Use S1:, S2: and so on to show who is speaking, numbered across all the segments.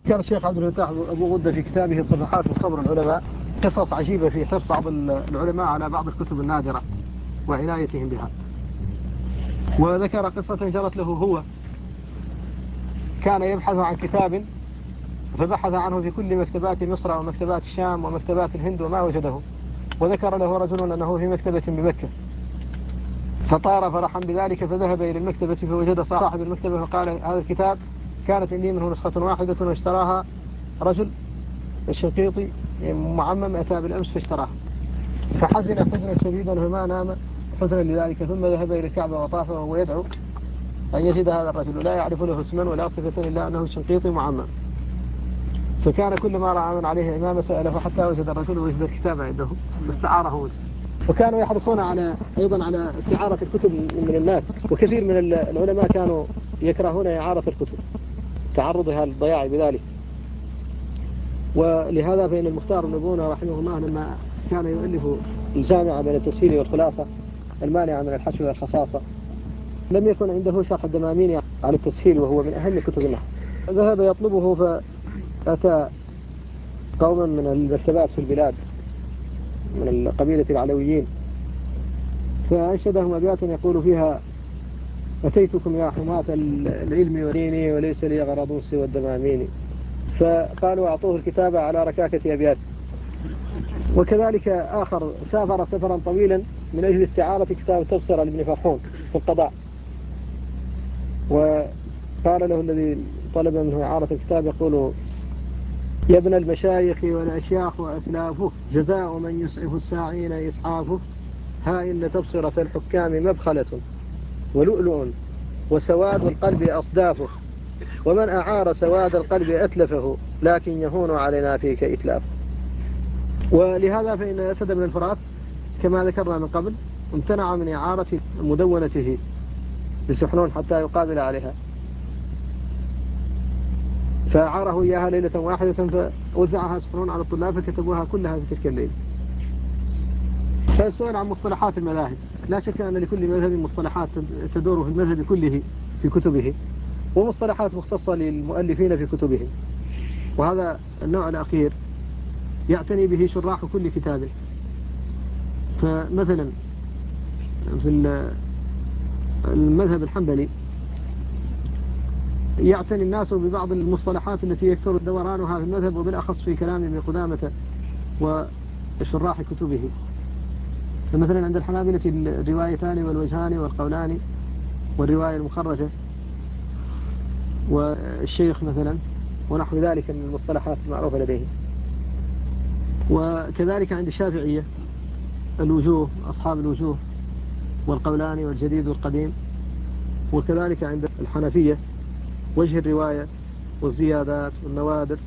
S1: كان الشيخ عبد الفتاح أبو غدة في كتابه صفحات من صبر العلماء قصص عجيبة في حرص بعض العلماء على بعض الكتب النادرة وعنايتهم بها. وذكر قصة جرت له هو، كان يبحث عن كتاب فبحث عنه في كل مكتبات مصر ومكتبات الشام ومكتبات الهند وما وجده، وذكر له رجل أنه في مكتبة بمكة، فطار فرحا بذلك فذهب إلى المكتبة فوجد صاحب المكتبة فقال هذا الكتاب كانت عندي منه نسخة واحدة واشتراها رجل الشنقيطي معمم أتى بالأمس فاشتراها، فحزن حزنا شديدا فما نام حزنا لذلك، ثم ذهب إلى الكعبة وطاف وهو يدعو أن يجد هذا الرجل لا يعرف له اسما ولا صفة إلا أنه الشنقيطي معمم، فكان كل ما رأى من عليه إمامة سأله حتى وجد الرجل وجد الكتاب عنده فاستعاره منه. وكانوا يحرصون أيضا على استعارة الكتب من الناس، وكثير من العلماء كانوا يكرهون إعارة الكتب تعرضها للضياع بذلك. ولهذا فإن المختار بن بونة رحمه الله لما كان يؤلف الجامعة بين التسهيل والخلاصة المانعة من الحشو والخصاصة لم يكن عنده شرح الدمامين على التسهيل وهو من أهم كتب النحو، ذهب يطلبه فأتى قوما من المكتبات في البلاد من قبيلة العلويين فأنشدهم أبيات يقول فيها أتيتكم يا حماة العلم وديني وليس لي غرض سوى الدمامين، فقالوا أعطوه الكتابة على ركاكة أبيات. وكذلك آخر سافر سفرا طويلا من أجل استعارة كتاب تبصرة لابن فرحون في القضاء، وقال له الذي طلب منه إعارة الكتاب يقول يا ابن المشايخ والأشياخ وأسلافه جزاء من يسعف الساعين إسعافه، ها إن تبصرة الحكام مبخلة ولؤلؤ وسواد القلب أصدافه، ومن أعار سواد القلب أتلفه لكن يهون علينا فيك إتلافه. ولهذا فإن أسد بن الفرات كما ذكرنا من قبل امتنع من إعارة مدونته لسحنون حتى يقابل عليها، فأعاره إياها ليلة واحدة فوزعها سحنون على الطلاب فكتبوها كلها في تلك الليلة. فالسؤال عن مصطلحات المذاهب، لا شك أن لكل مذهب مصطلحات تدور في المذهب كله في كتبه، ومصطلحات مختصة للمؤلفين في كتبهم، وهذا النوع الأخير يعتني به شراح كل كتاب. فمثلا في المذهب الحنبلي يعتني الناس ببعض المصطلحات التي يكثر دورانها في المذهب، وبالأخص في كلام ابن قدامة وشراح كتبه. فمثلا عند الحنابلة الروايتان والوجهان والقولان والرواية المخرجة والشيخ مثلا ونحو ذلك من المصطلحات المعروفة لديهم. وكذلك عند الشافعية الوجوه أصحاب الوجوه والقولان والجديد والقديم، وكذلك عند الحنفية وجه الرواية والزيادات والنوادر،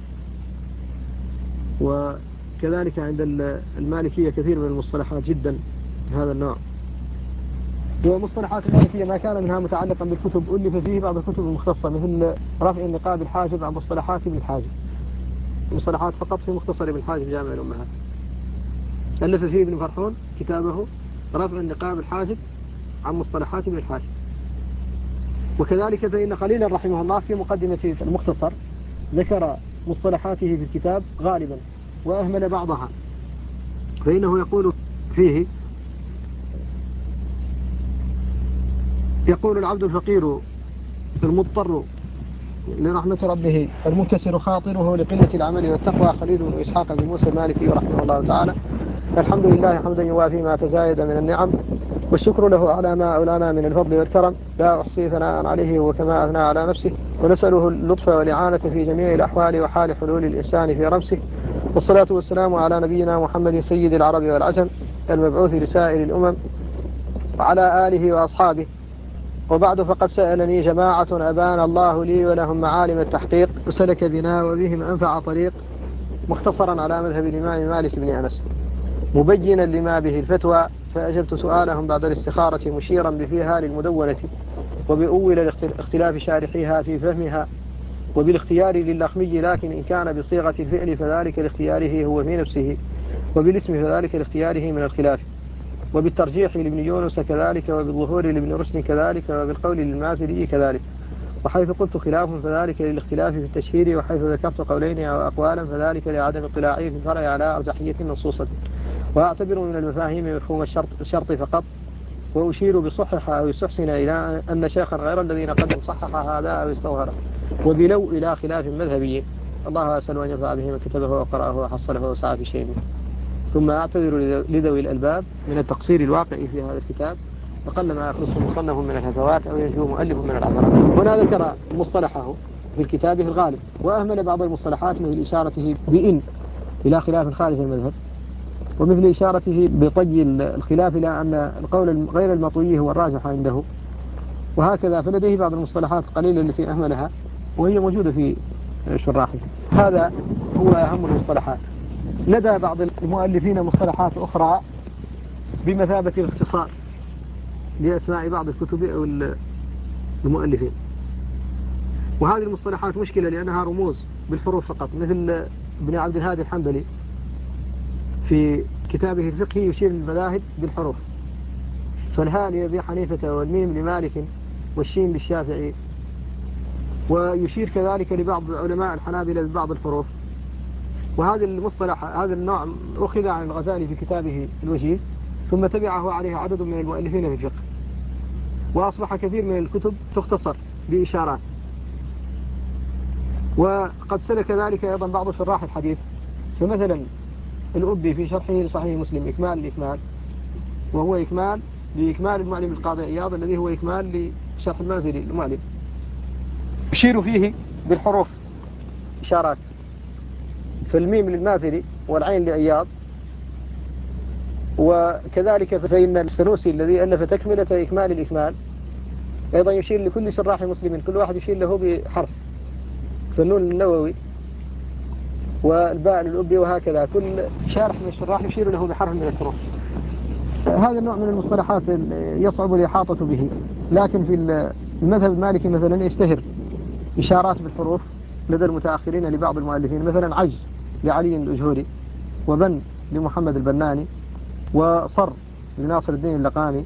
S1: وكذلك عند المالكية كثير من المصطلحات جدا هذا النوع. ومصطلحات المالكية ما كان منها متعلقا بالكتب ألف فيه بعض الكتب المختصة مثل رفع النقاب الحاجب عن مصطلحات ابن الحاجب، مصطلحات فقط في مختصر ابن الحاجب جامع الأمهات، ألف فيه ابن فرحون كتابه رفع النقاب الحاجب عن مصطلحات ابن الحاجب. وكذلك فإن خليلا رحمه الله في مقدمة المختصر ذكر مصطلحاته في الكتاب غالبا وأهمل بعضها، فإنه يقول فيه يقول العبد الفقير المضطر لرحمة ربه المنكسر خاطره لقلة العمل والتقوى خليل بن إسحاق بن موسى المالكي رحمه الله تعالى. الحمد لله حمدا يوافي ما تزايد من النعم، والشكر له على ما أولانا من الفضل والكرم، لا أحصي ثناء عليه وكما أثنى على نفسه، ونسأله اللطف والإعانة في جميع الأحوال وحال حلول الإنسان في رمسه. والصلاة والسلام على نبينا محمد سيد العرب والعجم المبعوث لسائر الأمم وعلى آله وأصحابه. وبعد فقد سألني جماعة أبان الله لي ولهم معالم التحقيق وسلك بنا وبهم أنفع طريق، مختصرا على مذهب الإمام مالك بن أنس مبينا لما به الفتوى، فأجبت سؤالهم بعد الاستخارة مشيرا بفيها للمدونة وبأول اختلاف شارحيها في فهمها وبالاختيار للأخمي، لكن إن كان بصيغة الفعل فذلك لاختياره هو في نفسه، وبالاسم فذلك لاختياره من الخلاف، وبالترجيح لابن يونس كذلك، وبالظهور لابن رشد كذلك، وبالقول للمازري كذلك، وحيث قلت خلاف فذلك للاختلاف في التشهير، وحيث ذكرت قولين أو أقوالا فذلك لعدم اطلاعي في الفرع على أرجحية منصوصة. وأعتبر من المفاهيم مفهوم الشرط فقط، وأشير بصحح أو يستحسن إلى أن شيخا غير الذين قد صحح هذا أو استظهره، وبلو إلى خلاف مذهبي. الله أسأل أن ينفع به من كتبه وقرأه وحصله وسعى في شيء. ثم أعتذر لذوي الألباب من التقصير الواقع في هذا الكتاب، وقلما يخص مصنف من الهفوات أو ينجو مؤلف من العبرات. هنا ذكر مصطلحه في كتابه الغالب، وأهمل بعض المصطلحات مثل إشارته بإن إلى خلاف خارج المذهب، ومثل إشارته بطي الخلاف إلى أن القول غير المطوي هو الراجح عنده، وهكذا. فلديه بعض المصطلحات القليلة التي أهملها وهي موجودة في شراحه. هذا هو أهم المصطلحات. لدى بعض المؤلفين مصطلحات أخرى بمثابة الاختصار لأسماء بعض الكتب أو المؤلفين، وهذه المصطلحات مشكلة لأنها رموز بالحروف فقط، مثل ابن عبد الهادي الحنبلي في كتابه الفقهي يشير للمذاهب بالحروف، فالهاء لأبي حنيفة والميم لمالك والشين للشافعي، ويشير كذلك لبعض علماء الحنابلة ببعض الحروف. وهذا المصطلح هذا النوع أخذ عن الغزالي في كتابه الوجيز، ثم تبعه عليه عدد من المؤلفين في الفقه، وأصبح كثير من الكتب تختصر بإشارات. وقد سلك ذلك أيضا بعض شراح الحديث، فمثلا الأبي في شرحه لصحيح مسلم إكمال الإكمال، وهو إكمال لإكمال المعلم القاضي عياض الذي هو إكمال لشرح المنزلي المعلم، يشير فيه بالحروف إشارات، فالميم للمازري والعين لعياض. وكذلك فإن السنوسي الذي ألف تكملة إكمال الإكمال أيضا يشير لكل شراح مسلم، كل واحد يشير له بحرف، فالنون للنووي والباء للأبي، وهكذا كل شارح من الشراح يشير له بحرف من الحروف. هذا النوع من المصطلحات يصعب الإحاطة به، لكن في المذهب المالكي مثلا يشتهر إشارات بالحروف لدى المتأخرين لبعض المؤلفين، مثلا عج لعلي الأجهوري، وبن لمحمد البناني، وصر لناصر الدين اللقاني،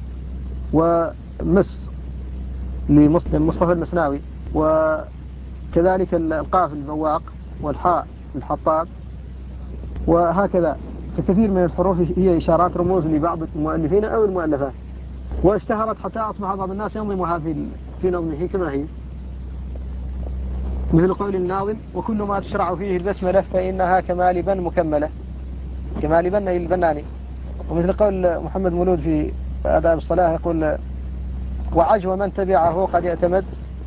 S1: ومس لمصطفى المسناوي، وكذلك القاف البواق، والحاء الحطاب، وهكذا. فكثير من الحروف هي إشارات رموز لبعض المؤلفين أو المؤلفات، واشتهرت حتى أصبح بعض الناس ينظمها في نظمه كما هي، مثل قول الناظم: وكل ما تشرع فيه البسملة فإنها كمال بن مكملة، كمال بن البناني. ومثل قول محمد مولود في آداب الصلاة يقول: وعج ومن تبعه قد يعتمد،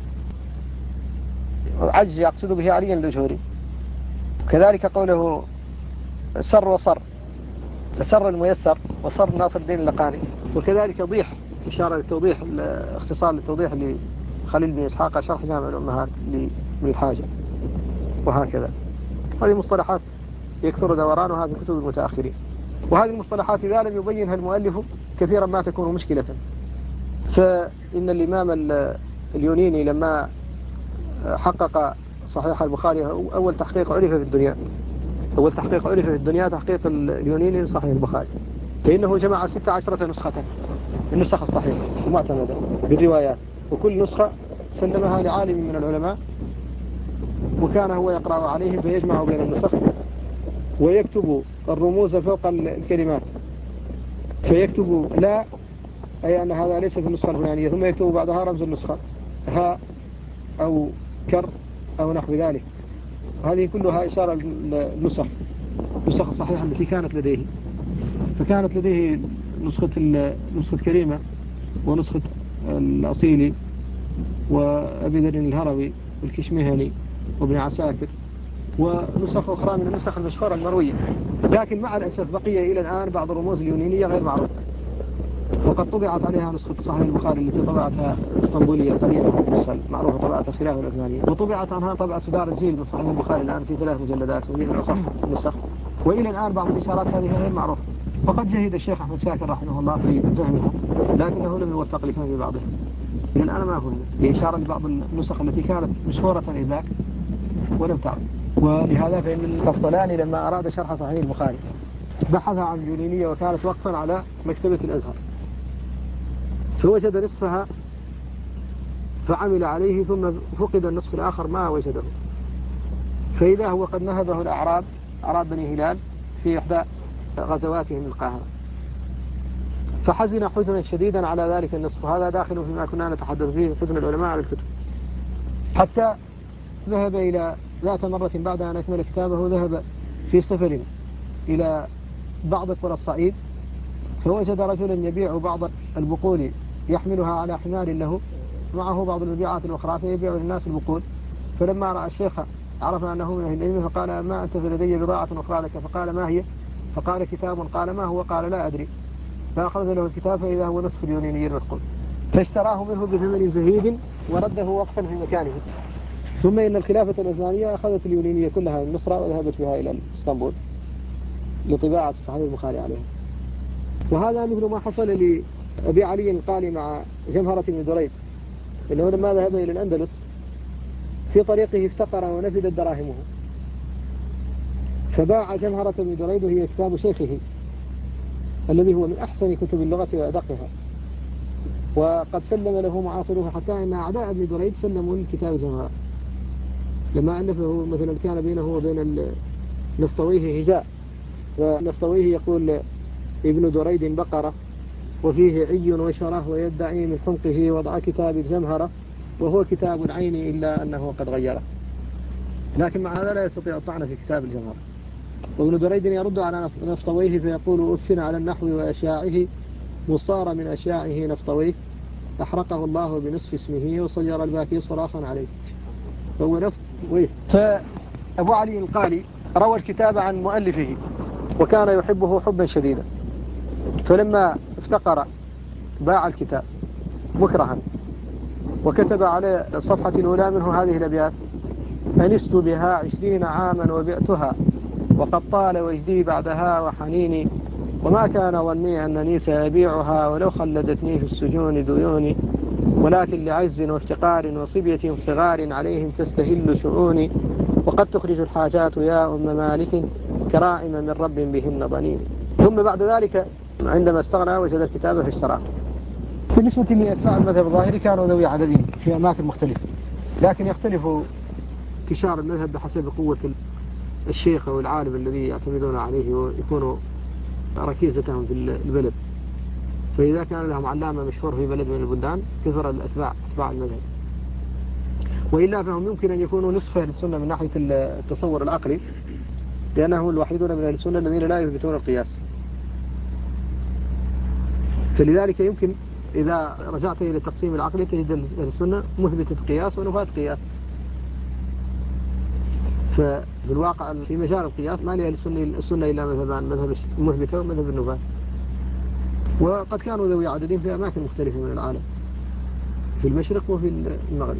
S1: عج يقصد به علي الأجهوري. كذلك قوله سر وصر، سر الميسر، وصر ناصر الدين اللقاني. وكذلك ضيح إشارة للتوضيح، اختصار للتوضيح لخليل بن إسحاق شرح جامع الأمهات من الحاجة، وهكذا. هذه مصطلحات يكثر دورانها في كتب المتأخرين، وهذه المصطلحات إذا لم يبينها المؤلف كثيرا ما تكون مشكلة. فإن الإمام اليونيني لما حقق صحيح البخاري، أول تحقيق عرف في الدنيا، أول تحقيق عرف في الدنيا تحقيق اليونيني لصحيح البخاري، فإنه جمع 16 نسخة، النسخ الصحيحة المعتمدة بالروايات، وكل نسخة سلمها لعالم من العلماء، وكان هو يقرأ عليهم فيجمع بين النسخ، ويكتب الرموز فوق الكلمات، فيكتب لا، أي أن هذا ليس في النسخة الفلانية، ثم يكتب بعدها رمز النسخة ها أو كر أو نحو ذلك. هذه كلها إشارة النسخ الصحيحة التي كانت لديه. فكانت لديه نسخة كريمة، ونسخة الأصيلي، وأبي ذر الهروي، والكشمهني، وابن عساكر، ونسخ أخرى من النسخ المشهورة المروية. لكن مع الأسف بقي إلى الآن بعض الرموز اليونانية غير معروفة، وقد طبعت عليها نسخة صحيح البخاري التي طبعتها اسطنبولية قديمة، النسخة المعروفة طبعتها خلاف العثمانية، وطبعت عنها طبعة دار الجيل من صحيح البخاري الآن في 3 مجلدات، وهي من أصح النسخ. وإلى الآن بعض الإشارات هذه غير معروفة، وقد جهد الشيخ أحمد شاكر رحمه الله في فهمها، لكنه لم يوفق لفهم بعضها. إلى الآن ما فهم لإشارة لبعض النسخ التي كانت مشهورة إذاك ولم تعرف. ولهذا فإن القسطلاني لما أراد شرح صحيح البخاري بحث عن اليونانية، وكانت وقفا على مكتبة الأزهر، فوجد نصفها فعمل عليه ثم فقد النصف الآخر ما وجده، فإذا هو قد نهبه الأعراب، أعراب بني هلال، في إحدى غزواتهم القاهرة، فحزن حزنا شديدا على ذلك النصف. وهذا داخل فيما كنا نتحدث فيه، حزن العلماء على الكتب. حتى ذهب إلى ذات مرة بعد أن أكمل كتابه، ذهب في سفر إلى بعض قرى الصعيد، فوجد رجلا يبيع بعض البقول يحملها على حمار له، معه بعض المبيعات الأخرى، فيبيع للناس البقول. فلما رأى الشيخ عرف أنه من أهل العلم، فقال: ما أنت فلدي بضاعة أخرى لك؟ فقال: ما هي؟ فقال: كتاب. قال: ما هو؟ قال: لا أدري. فأخذ له الكتاب، فإذا هو نصف اليوناني المفقود، فاشتراه منه بثمن زهيد ورده وقفا في مكانه. ثم إن الخلافة العثمانية أخذت اليونانية كلها من مصر وذهبت بها إلى اسطنبول لطباعة الصحيح البخاري عليها. وهذا مثل ما حصل لأبي علي القالي مع جمهرة بن دريد، إنه لما ذهب إلى الأندلس في طريقه افتقر ونفدت دراهمه، فباع جمهرة بن دريد، وهي كتاب شيخه الذي هو من أحسن كتب اللغة وأدقها، وقد سلم له معاصروه، حتى أن أعداء ابن دريد سلموا الكتاب جمهرة لما ألفه. مثلا كان بينه وبين نفطويه هجاء، فنفطويه يقول: ابن دريد بقرة وفيه عي وشره، ويدعي من حمقه وضع كتاب الجمهرة، وهو كتاب العين إلا أنه قد غيره. لكن مع هذا لا يستطيع الطعن في كتاب الجمهرة. وابن دريد يرد على نفطويه فيقول: أفن على النحو وأشياعه، مصار من أشياعه نفطويه، أحرقه الله بنصف اسمه وصير الباكي صراخا عليه. فهو نفطويه. فأبو علي القالي روى الكتاب عن مؤلفه، وكان يحبه حبا شديدا، فلما افتقر باع الكتاب مكرها، وكتب على الصفحة الأولى منه هذه الأبيات: أنست بها 20 عاما وبعتها، وقد طال وجدي بعدها وحنيني، وما كان ظني أنني سأبيعها، ولو خلدتني في السجون ديوني، ولكن لعز وافتقار وصبية صغار عليهم تستهل شؤوني، وقد تخرج الحاجات يا أم مالك كرائم من رب بهن ضنين. ثم بعد ذلك عندما استغنى وجد الكتاب فاشتراه. بالنسبة لأتباع المذهب الظاهري كانوا ذوي عددين في أماكن مختلفة، لكن يختلف انتشار المذهب بحسب قوة الشيخ أو العالم الذي يعتمدون عليه ويكون ركيزتهم في البلد. فإذا كان لهم علامة مشهور في بلد من البلدان كثر أتباع المذهب، وإلا فهم يمكن أن يكونوا نصف أهل السنة من ناحية التصور العقلي، لأنهم الوحيدون من أهل السنة الذين لا يثبتون القياس. فلذلك يمكن إذا رجعت إلى التقسيم العقلي تجد أهل السنة مثبتة قياس ونفاة قياس. ففي الواقع في مجال القياس ما لأهل السنة إلا مذهبان: مذهب المثبتة ومذهب النفاة. وقد كانوا ذوي عددين في أماكن مختلفة من العالم، في المشرق وفي المغرب.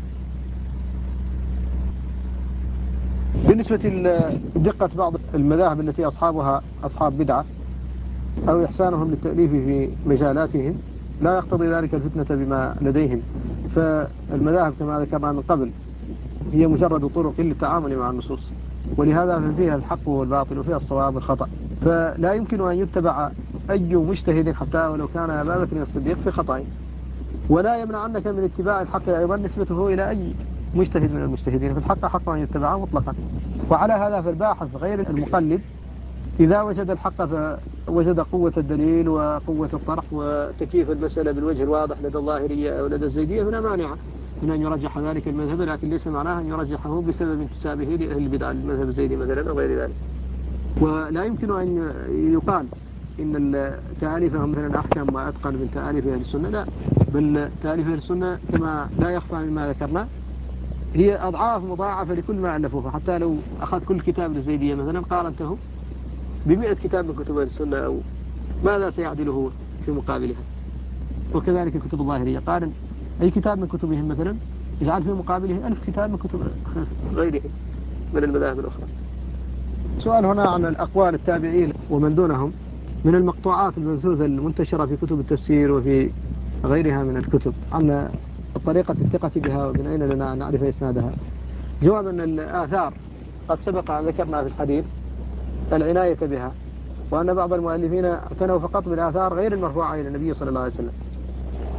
S1: بالنسبة لدقة بعض المذاهب التي أصحابها أصحاب بدعة أو إحسانهم للتأليف في مجالاتهم لا يقتضي ذلك الفتنة بما لديهم. فالمذاهب كما ذكرنا من قبل هي مجرد طرق للتعامل مع النصوص، ولهذا فيها الحق والباطل وفيها الصواب والخطأ، فلا يمكن أن يتبع أي مجتهد حتى ولو كان أبا بكر الصديق في خطأ، ولا يمنعنك من اتباع الحق أيضا نسبته إلى أي مجتهد من المجتهدين. في الحق حق أن يتبعه مطلقا. وعلى هذا فالباحث غير المقلد إذا وجد الحق فوجد قوة الدليل وقوة الطرح وتكييف المسألة بالوجه الواضح لدى الظاهرية أو لدى الزيدية فلا مانع من أن يرجح ذلك المذهب، لكن ليس معناه أن يرجحه بسبب انتسابه لأهل البدع المذهب الزيدي مثلا أو غير ذلك. ولا يمكن أن يقال إن تأليفهم مثلا أحكم وأتقن من تأليف أهل السنة، لا، بل تأليف أهل السنة كما لا يخفى مما ذكرنا هي أضعاف مضاعفة لكل ما ألفوه. حتى لو أخذ كل كتاب للزيدية مثلا قارنته ب100 كتاب من كتب السنة أو ماذا سيعدله في مقابلها؟ وكذلك كتب الظاهرية قارن أي كتاب من كتبهم مثلا يجعل في مقابله 1000 كتاب من كتب غيرهم من المذاهب الأخرى. سؤال هنا عن الأقوال التابعين ومن دونهم من المقطوعات المبثوثة المنتشرة في كتب التفسير وفي غيرها من الكتب عن طريقة الثقة بها ومن أين لنا نعرف إسنادها. جواب أن الآثار قد سبق أن ذكرنا في الحديث العناية بها، وأن بعض المؤلفين اعتنوا فقط بالآثار غير المرفوعة إلى النبي صلى الله عليه وسلم،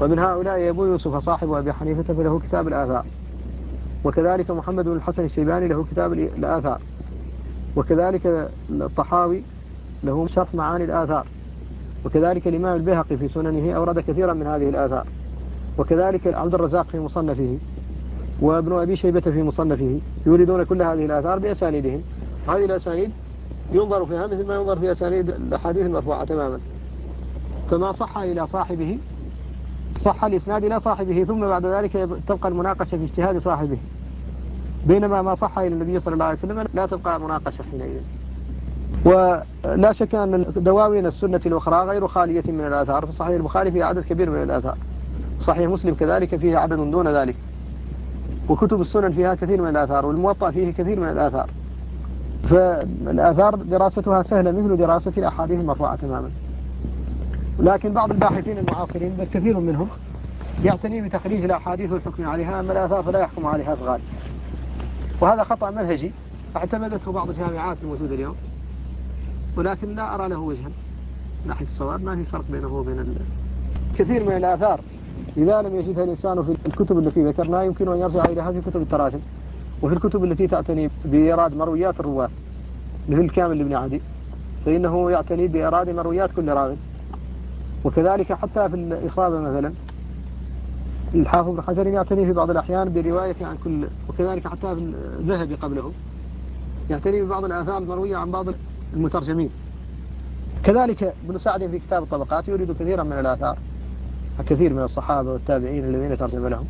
S1: ومن هؤلاء أبو يوسف صاحب أبي حنيفة فله كتاب الآثار، وكذلك محمد بن الحسن الشيباني له كتاب الآثار، وكذلك الطحاوي له شرح معاني الآثار، وكذلك الإمام البيهقي في سننه أورد كثيرا من هذه الآثار، وكذلك عبد الرزاق في مصنفه، وابن أبي شيبة في مصنفه، يوردون كل هذه الآثار بأسانيدهم. هذه الأسانيد ينظر فيها مثل ما ينظر في أسانيد الأحاديث المرفوعة تماما، فما صح إلى صاحبه صح الإسناد إلى صاحبه، ثم بعد ذلك تبقى المناقشة في اجتهاد صاحبه، بينما ما صح إلى النبي صلى الله عليه وسلم لا تبقى مناقشة حينئذ. ولا شك أن دواوين السنة الأخرى غير خالية من الآثار، في صحيح البخاري فيه عدد كبير من الآثار، صحيح مسلم كذلك فيه عدد دون ذلك، وكتب السنن فيها كثير من الآثار، والموطأ فيه كثير من الآثار. فالآثار دراستها سهلة مثل دراسة الأحاديث المرفوعة تماما. لكن بعض الباحثين المعاصرين بل كثير منهم يعتني بتخريج الأحاديث والحكم عليها، أما الآثار فلا يحكم عليها في الغالب، وهذا خطأ منهجي اعتمدته بعض الجامعات الموجودة اليوم، ولكن لا أرى له وجها من ناحية الصواب. ما في فرق بينه وبين كثير من الآثار إذا لم يجدها الإنسان في الكتب التي ذكرناها يمكن أن يرجع إليها في كتب التراجم، وفي الكتب التي تعتني بإيراد مرويات الرواة مثل كامل بن عدي فإنه يعتني بإيراد مرويات كل راوي، وكذلك حتى في الإصابة مثلا الحافظ بن حجر يعتني في بعض الأحيان برواية عن كل، وكذلك حتى في الذهبي قبله يعتني ببعض الآثار المروية عن بعض المترجمين. كذلك ابن سعد في كتاب الطبقات يريد كثيرا من الآثار، كثير من الصحابة والتابعين الذين ترجم لهم.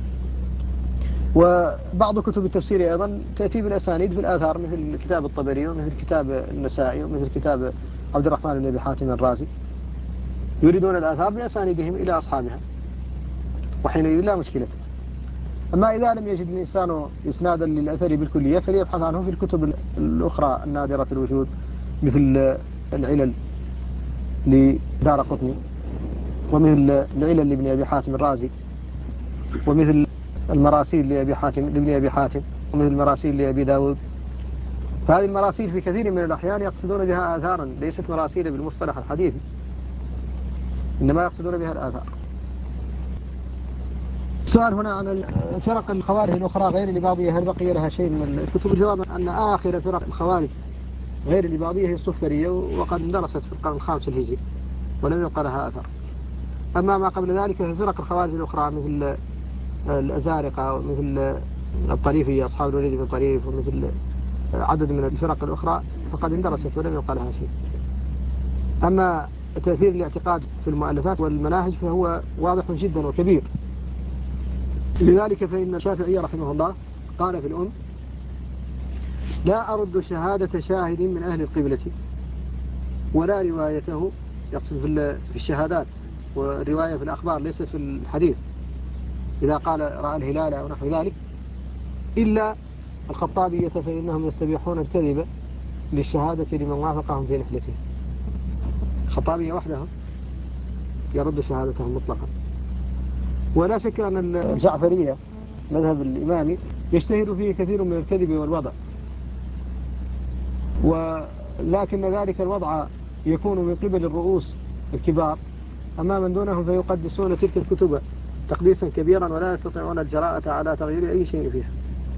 S1: وبعض كتب التفسير أيضا تأتي بالأسانيد في الآثار مثل كتاب الطبري ومثل كتاب النسائي ومثل كتاب عبد الرحمن بن أبي حاتم الرازي، يريدون الآثار بأسانيدهم إلى أصحابها، وحينئذ لا مشكلة. أما إذا لم يجد الإنسان إسنادا للأثر بالكلية فليبحث عنه في الكتب الأخرى النادرة الوجود مثل العلل لدار قطني، ومثل العلل لابن أبي حاتم الرازي، ومثل المراسيل لابن أبي حاتم، ومثل المراسيل لأبي داود. فهذه المراسيل في كثير من الأحيان يقصدون بها آثارا ليست مراسيل بالمصطلح الحديث، إنما يقصدون بها الآثار. سؤال هنا عن فرق الخوارج الأخرى غير الإباضية، هل بقي لها شيء من الكتب؟ الجواب أن آخر فرق الخوارج غير الإباضية هي الصفرية، وقد اندرست في القرن الخامس الهجري ولم يبقى لها أثر. أما ما قبل ذلك في فرق الخوارج الأخرى مثل الأزارقة ومثل الطريفية أصحاب الوليد بن طريف ومثل عدد من الفرق الأخرى فقد اندرست ولم يبقى لها شيء. أما تأثير الاعتقاد في المؤلفات والمناهج فهو واضح جدا وكبير، لذلك فإن الشافعي رحمه الله قال في الأم: لا أرد شهادة شاهد من أهل القبلة ولا روايته، يقصد في الشهادات، والرواية في الأخبار ليست في الحديث إذا قال رأى الهلال أو نحو ذلك، إلا الخطابية فإنهم يستبيحون الكذب للشهادة لمن وافقهم في نحلته. الخطابية وحدهم يرد شهادتهم مطلقا. ولا شك أن الجعفرية مذهب الإمامي يجتهد فيه كثير من الكذب والوضع، ولكن ذلك الوضع يكون من قبل الرؤوس الكبار، أما من دونهم فيقدسون تلك الكتب تقديسا كبيرا ولا يستطيعون الجراءة على تغيير أي شيء فيها.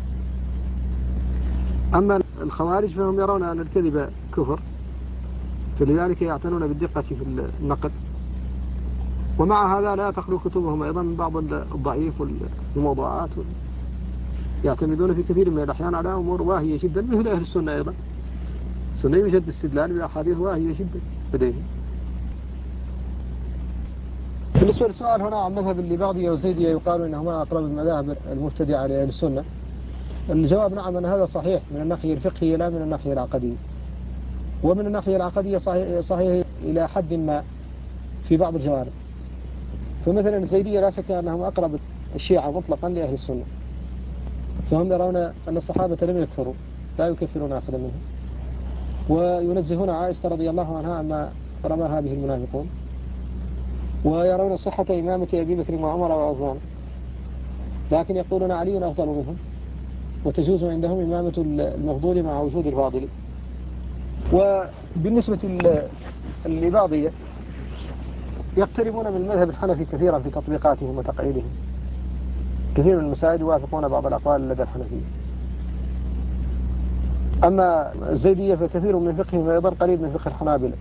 S1: أما الخوارج فهم يرون أن الكذب كفر، فلذلك يعتنون بالدقة في النقل، ومع هذا لا تخلو كتبهم أيضا من بعض الضعيف والموضوعات، يعتمدون في كثير من الأحيان على أمور واهية جدا مثل أهل السنة أيضا. السنة يوجد استدلال بأحاديث واهية جدا لديهم. بالنسبة للسؤال هنا عن مذهب الإباضية والزيدية يقال إنهما أقرب المذاهب المبتدعة لأهل السنة، الجواب نعم، أن هذا صحيح من الناحية الفقهية لا من الناحية العقدية. ومن الناحية العقدية صحيح إلى حد ما في بعض الجوانب. فمثلا الزيدية لا شك أنهم أقرب الشيعة مطلقا لأهل السنة، فهم يرون أن الصحابة لم يكفروا، لا يكفرون أحدا منهم، وينزهون عائشة رضي الله عنها عما رماها به المنافقون، ويرون صحة إمامة أبي بكر وعمر وعثمان، لكن يقولون علي أفضل منهم، وتجوز عندهم إمامة المفضول مع وجود الفاضل. وبالنسبة للإباضية يقتربون من المذهب الحنفي كثيرا في تطبيقاتهم وتقعيدهم. كثير من المسائل يوافقون بعض الأقوال لدى الحنفية. أما الزيدية فكثير من فقههم أيضا قريب من فقه الحنابلة،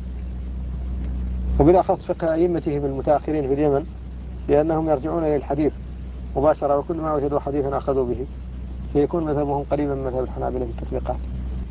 S1: وبالأخص فقه أئمتهم المتأخرين في اليمن، لأنهم يرجعون إلى الحديث مباشرة، وكل ما وجدوا حديثا أخذوا به، فيكون مذهبهم قريبا من مذهب الحنابلة في التطبيقات.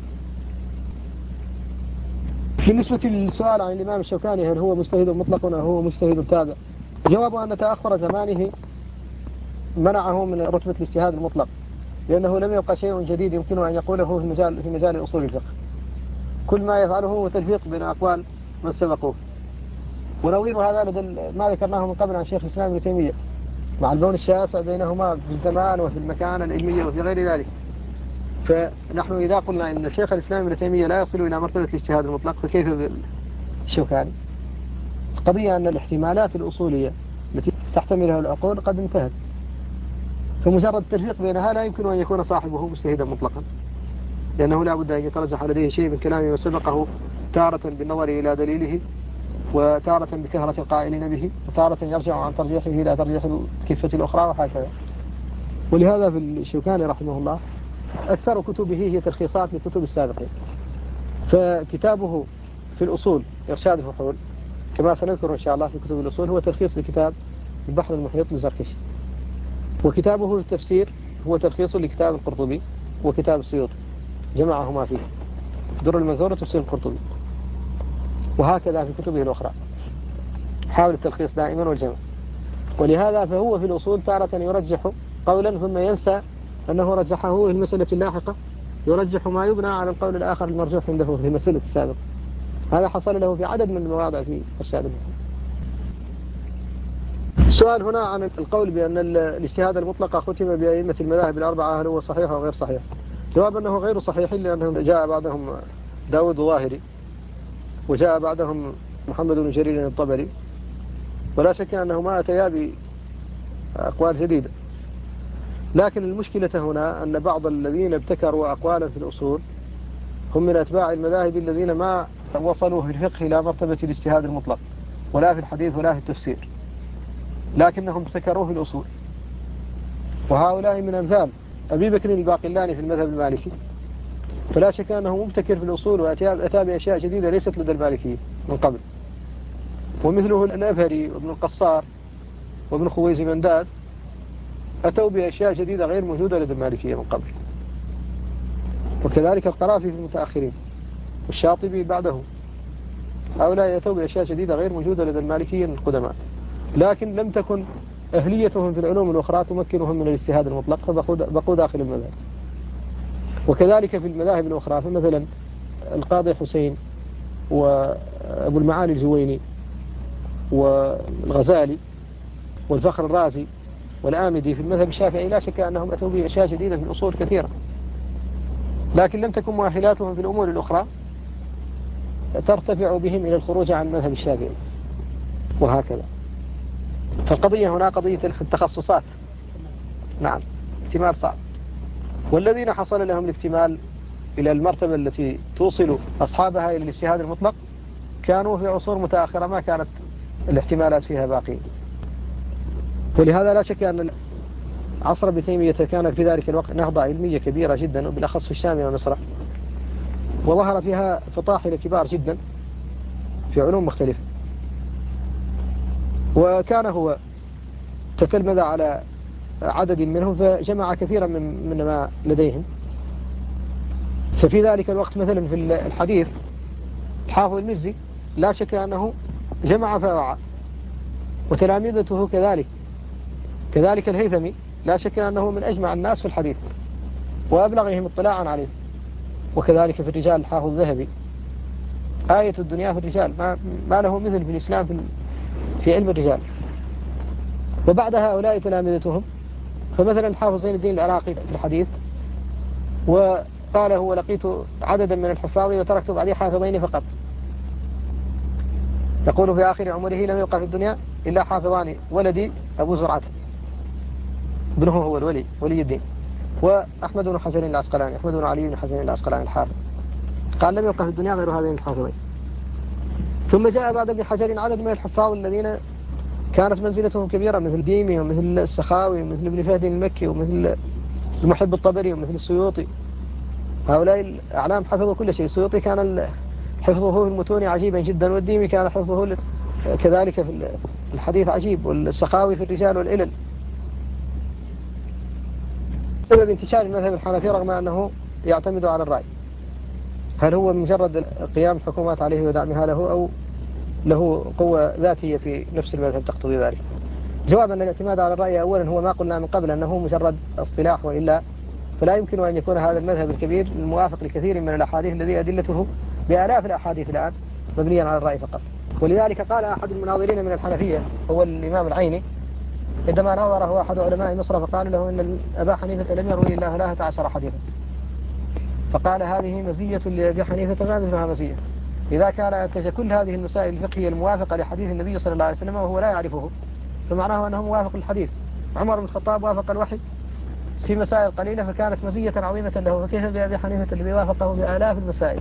S1: بالنسبة للسؤال عن الإمام الشوكاني هل هو مجتهد مطلق أو هو مجتهد تابع، جواب أن تأخر زمانه منعه من رتبة الاجتهاد المطلق، لأنه لم يبقى شيء جديد يمكنه أن يقوله في مجال أصول الفقه. كل ما يفعله هو تلفيق بين أقوال من سبقوه. ونظير هذا لدى ما ذكرناه من قبل عن شيخ الإسلام ابن تيمية، مع البون الشاسع بينهما في الزمان وفي المكان العلمية وفي غير ذلك. فنحن إذا قلنا إن شيخ الإسلام ابن تيمية لا يصل إلى مرتبة الاجتهاد المطلق، فكيف بالشوكاني؟ القضية أن الاحتمالات الأصولية التي تحتملها العقول قد انتهت، فمجرد التلفيق بينها لا يمكن أن يكون صاحبه مجتهدا مطلقا، لأنه لا بد أن يترجح لديه شيء من كلامه وسبقه، تارة بالنظر إلى دليله، وتارة بكثرة القائلين به، وتارة يرجع عن ترجيحه إلى ترجيح الكفة الأخرى، وهكذا. ولهذا في الشوكاني رحمه الله أكثر كتبه هي تلخيصات لكتب السابقين. فكتابه في الأصول إرشاد الفحول كما سنذكر إن شاء الله في كتب الأصول هو تلخيص لكتاب البحر المحيط للزركشي، وكتابه في التفسير هو تلخيص لكتاب القرطبي وكتاب السيوطي، جمعهما فيه در المنثور وتفسير القرطبي، وهكذا في كتبه الأخرى حاول التلخيص دائما والجمع. ولهذا فهو في الأصول تارة يرجح قولا ثم ينسى أنه رجحه في المسألة اللاحقة، يرجح ما يبنى على القول الآخر المرجوح عنده في المسألة السابقة. هذا حصل له في عدد من المواضع في إرشاد الفحول. السؤال هنا عن القول بأن الاجتهاد المطلق ختم بأئمة المذاهب الأربعة، هل هو صحيح أو غير صحيح؟ جواب أنه غير صحيح، لأنه جاء بعدهم داود الظاهري، وجاء بعدهم محمد بن جرير الطبري، ولا شك أنه ما أتيا بأقوال جديدة. لكن المشكلة هنا أن بعض الذين ابتكروا أقوالا في الأصول هم من أتباع المذاهب الذين ما وصلوا في الفقه إلى مرتبة الاجتهاد المطلق، ولا في الحديث ولا في التفسير، لكنهم ابتكروا في الأصول. وهؤلاء من أمثال أبي بكر الباقلاني في المذهب المالكي، فلا شك أنه مبتكر في الأصول وأتى بأشياء جديدة ليست لدى المالكية من قبل. ومثله الأبهري وابن القصار وابن خويزي منداد أتوا بأشياء جديدة غير موجودة لدى المالكية من قبل، وكذلك القرافي في المتأخرين والشاطبي بعده، هؤلاء يأتوا بأشياء جديدة غير موجودة لدى المالكية القدماء، لكن لم تكن أهليتهم في العلوم الأخرى تمكنهم من الاجتهاد المطلق، فبقوا داخل المذهب. وكذلك في المذاهب الأخرى، فمثلا القاضي حسين وأبو المعالي الجويني والغزالي والفخر الرازي والآمدي في المذهب الشافعي، لا شك أنهم أتوا بأشياء جديدة في الأصول كثيرة، لكن لم تكن مؤهلاتهم في الأمور الأخرى ترتفع بهم إلى الخروج عن المذهب الشافعي، وهكذا. فالقضية هنا قضية التخصصات. نعم، اكتمال صعب، والذين حصل لهم الاكتمال إلى المرتبة التي توصل أصحابها إلى الاجتهاد المطلق كانوا في عصور متأخرة ما كانت الاحتمالات فيها باقية. ولهذا لا شك أن عصر ابن تيمية كان في ذلك الوقت نهضة علمية كبيرة جدا، وبالأخص في الشام ومصر، وظهر فيها فطاحل كبار جدا في علوم مختلفة. وكان هو تتلمذ على عدد منهم فجمع كثيرا من ما لديهم. ففي ذلك الوقت مثلا في الحديث الحافظ المزي لا شك أنه جمع فوعى، وتلامذته كذلك الهيثمي لا شك أنه من أجمع الناس في الحديث وأبلغهم اطلاعا عليه. وكذلك في الرجال الحافظ الذهبي آية الدنيا في الرجال، ما له مثل في الإسلام في علم الرجال. وبعد هؤلاء تلامذتهم، فمثلا الحافظ زين الدين العراقي في الحديث، وقال هو لقيت عددا من الحفاظ وتركت بعدي حافظين فقط. يقول في آخر عمره لم يبقى في الدنيا إلا حافظان، ولدي أبو زرعة ابنه هو ولي الدين، وأحمد بن حسن العسقلاني، أحمد بن علي بن حسن العسقلاني الحافظ. قال لم يبقى في الدنيا غير هذين الحافظين. ثم جاء بعد ابن حجر عدد من الحفاظ الذين كانت منزلتهم كبيرة، مثل ديمي ومثل السخاوي ومثل ابن فهد المكي ومثل المحب الطبري ومثل السيوطي. هؤلاء الأعلام حفظوا كل شيء. السيوطي كان حفظه في المتون عجيبا جدا، والديمي كان حفظه كذلك في الحديث عجيب، والسخاوي في الرجال والعلل. سبب انتشار المذهب الحنفي رغم أنه يعتمد على الرأي، هل هو مجرد قيام الحكومات عليه ودعمها له، أو له قوة ذاتية في نفس المذهب تقتضي ذلك؟ جواب أن الاعتماد على الرأي أولا هو ما قلنا من قبل أنه مجرد اصطلاح، وإلا فلا يمكن أن يكون هذا المذهب الكبير الموافق لكثير من الأحاديث الذي أدلته بآلاف الأحاديث الآن مبنيا على الرأي فقط. ولذلك قال أحد المناظرين من الحنفية هو الإمام العيني، عندما ناظره أحد علماء مصر فقال له إن أبا حنيفة لم يروي إلا 13 حديثا، فقال هذه مزية لأبي حنيفة ما مثلها مزية، إذا كان أنتج كل هذه المسائل الفقهية الموافقة لحديث النبي صلى الله عليه وسلم وهو لا يعرفه، فمعناه أنه موافق للحديث. عمر بن الخطاب وافق الوحي في مسائل قليلة فكانت مزية عظيمة له، فكيف بأبي حنيفة الذي وافقه بآلاف المسائل؟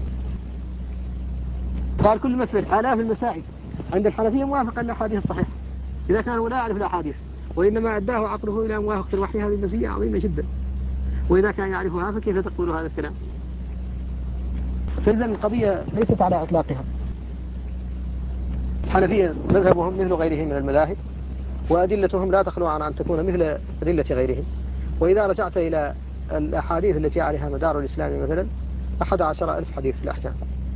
S1: قال كل مسألة آلاف المسائل عند الحنفية موافقة للأحاديث الصحيحة، إذا كان هو لا يعرف الأحاديث وإنما أداه عقله إلى موافقة الوحي، هذه مزية عظيمة جدا، وإذا كان يعرفها فكيف تقول هذا الكلام؟ فإذا القضية ليست على إطلاقها. الحنفية مذهبهم مثل غيرهم من المذاهب، وأدلتهم لا تخلو عن أن تكون مثل أدلة غيرهم. وإذا رجعت إلى الأحاديث التي عليها مدار الإسلام مثلا 11,000 حديث في الأحكام،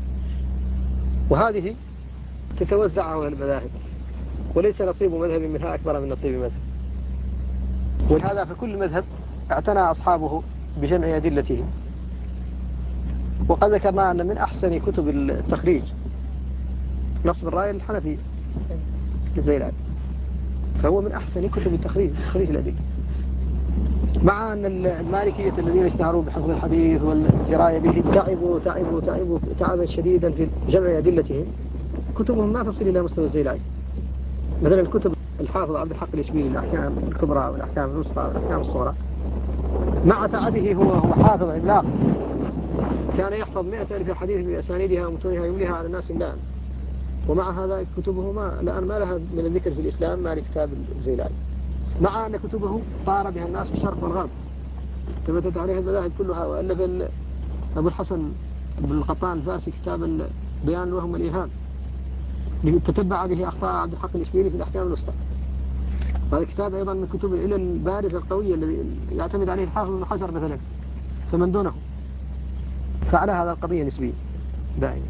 S1: وهذه تتوزع على المذاهب، وليس نصيب مذهب منها أكبر من نصيب مذهب، ولهذا فكل مذهب اعتنى أصحابه بجمع أدلته. وقد ذكرنا أن من أحسن كتب التخريج نصب الرأي الحنفي للزيلعي، فهو من أحسن كتب التخريج الأدلة، مع أن المالكية الذين اشتهروا بحفظ الحديث والقراءة به تعبوا تعبا شديدا في جمع أدلتهم. كتبهم ما تصل إلى مستوى الزيلعي. مثلا الكتب الحافظ عبد الحق الإشبيلي، الأحكام الكبرى والأحكام الوسطى والأحكام الصغرى، مع تعبه هو حافظ عملاق، كان يحفظ 100,000 حديث بأسانيدها ومتونها يمليها على الناس اللام، ومع هذا كتبه الآن ما لها من الذكر في الإسلام ما لكتاب الزيلعي، مع أن كتبه طار بها الناس في الشرق والغرب، ثبتت عليها المذاهب كلها. وألف أبو الحسن بن القطان الفاسي كتاب بيان الوهم والإيهام، تتبع به أخطاء عبد الحق الإشبيلي في الأحكام الوسطى. هذا كتاب أيضا من كتب العلل البارزة القوية الذي يعتمد عليه الحافظ بن حجر مثلا فمن دونه، فعلى هذا القضية نسبية دائما.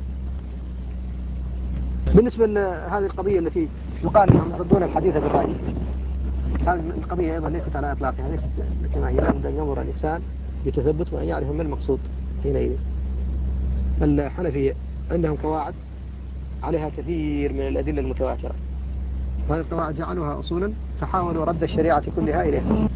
S1: بالنسبة لهذه القضية التي يقال أنهم يردون الحديث بالرأي، هذه القضية أيضا ليست على إطلاقها، ليست كما هي. لابد أن ينظر الإنسان بتثبت وأن يعرف ما المقصود حينئذ. الحنفية عندهم قواعد عليها كثير من الأدلة المتواترة، وهذه القواعد جعلوها أصولا فحاولوا رد الشريعة كلها إليها.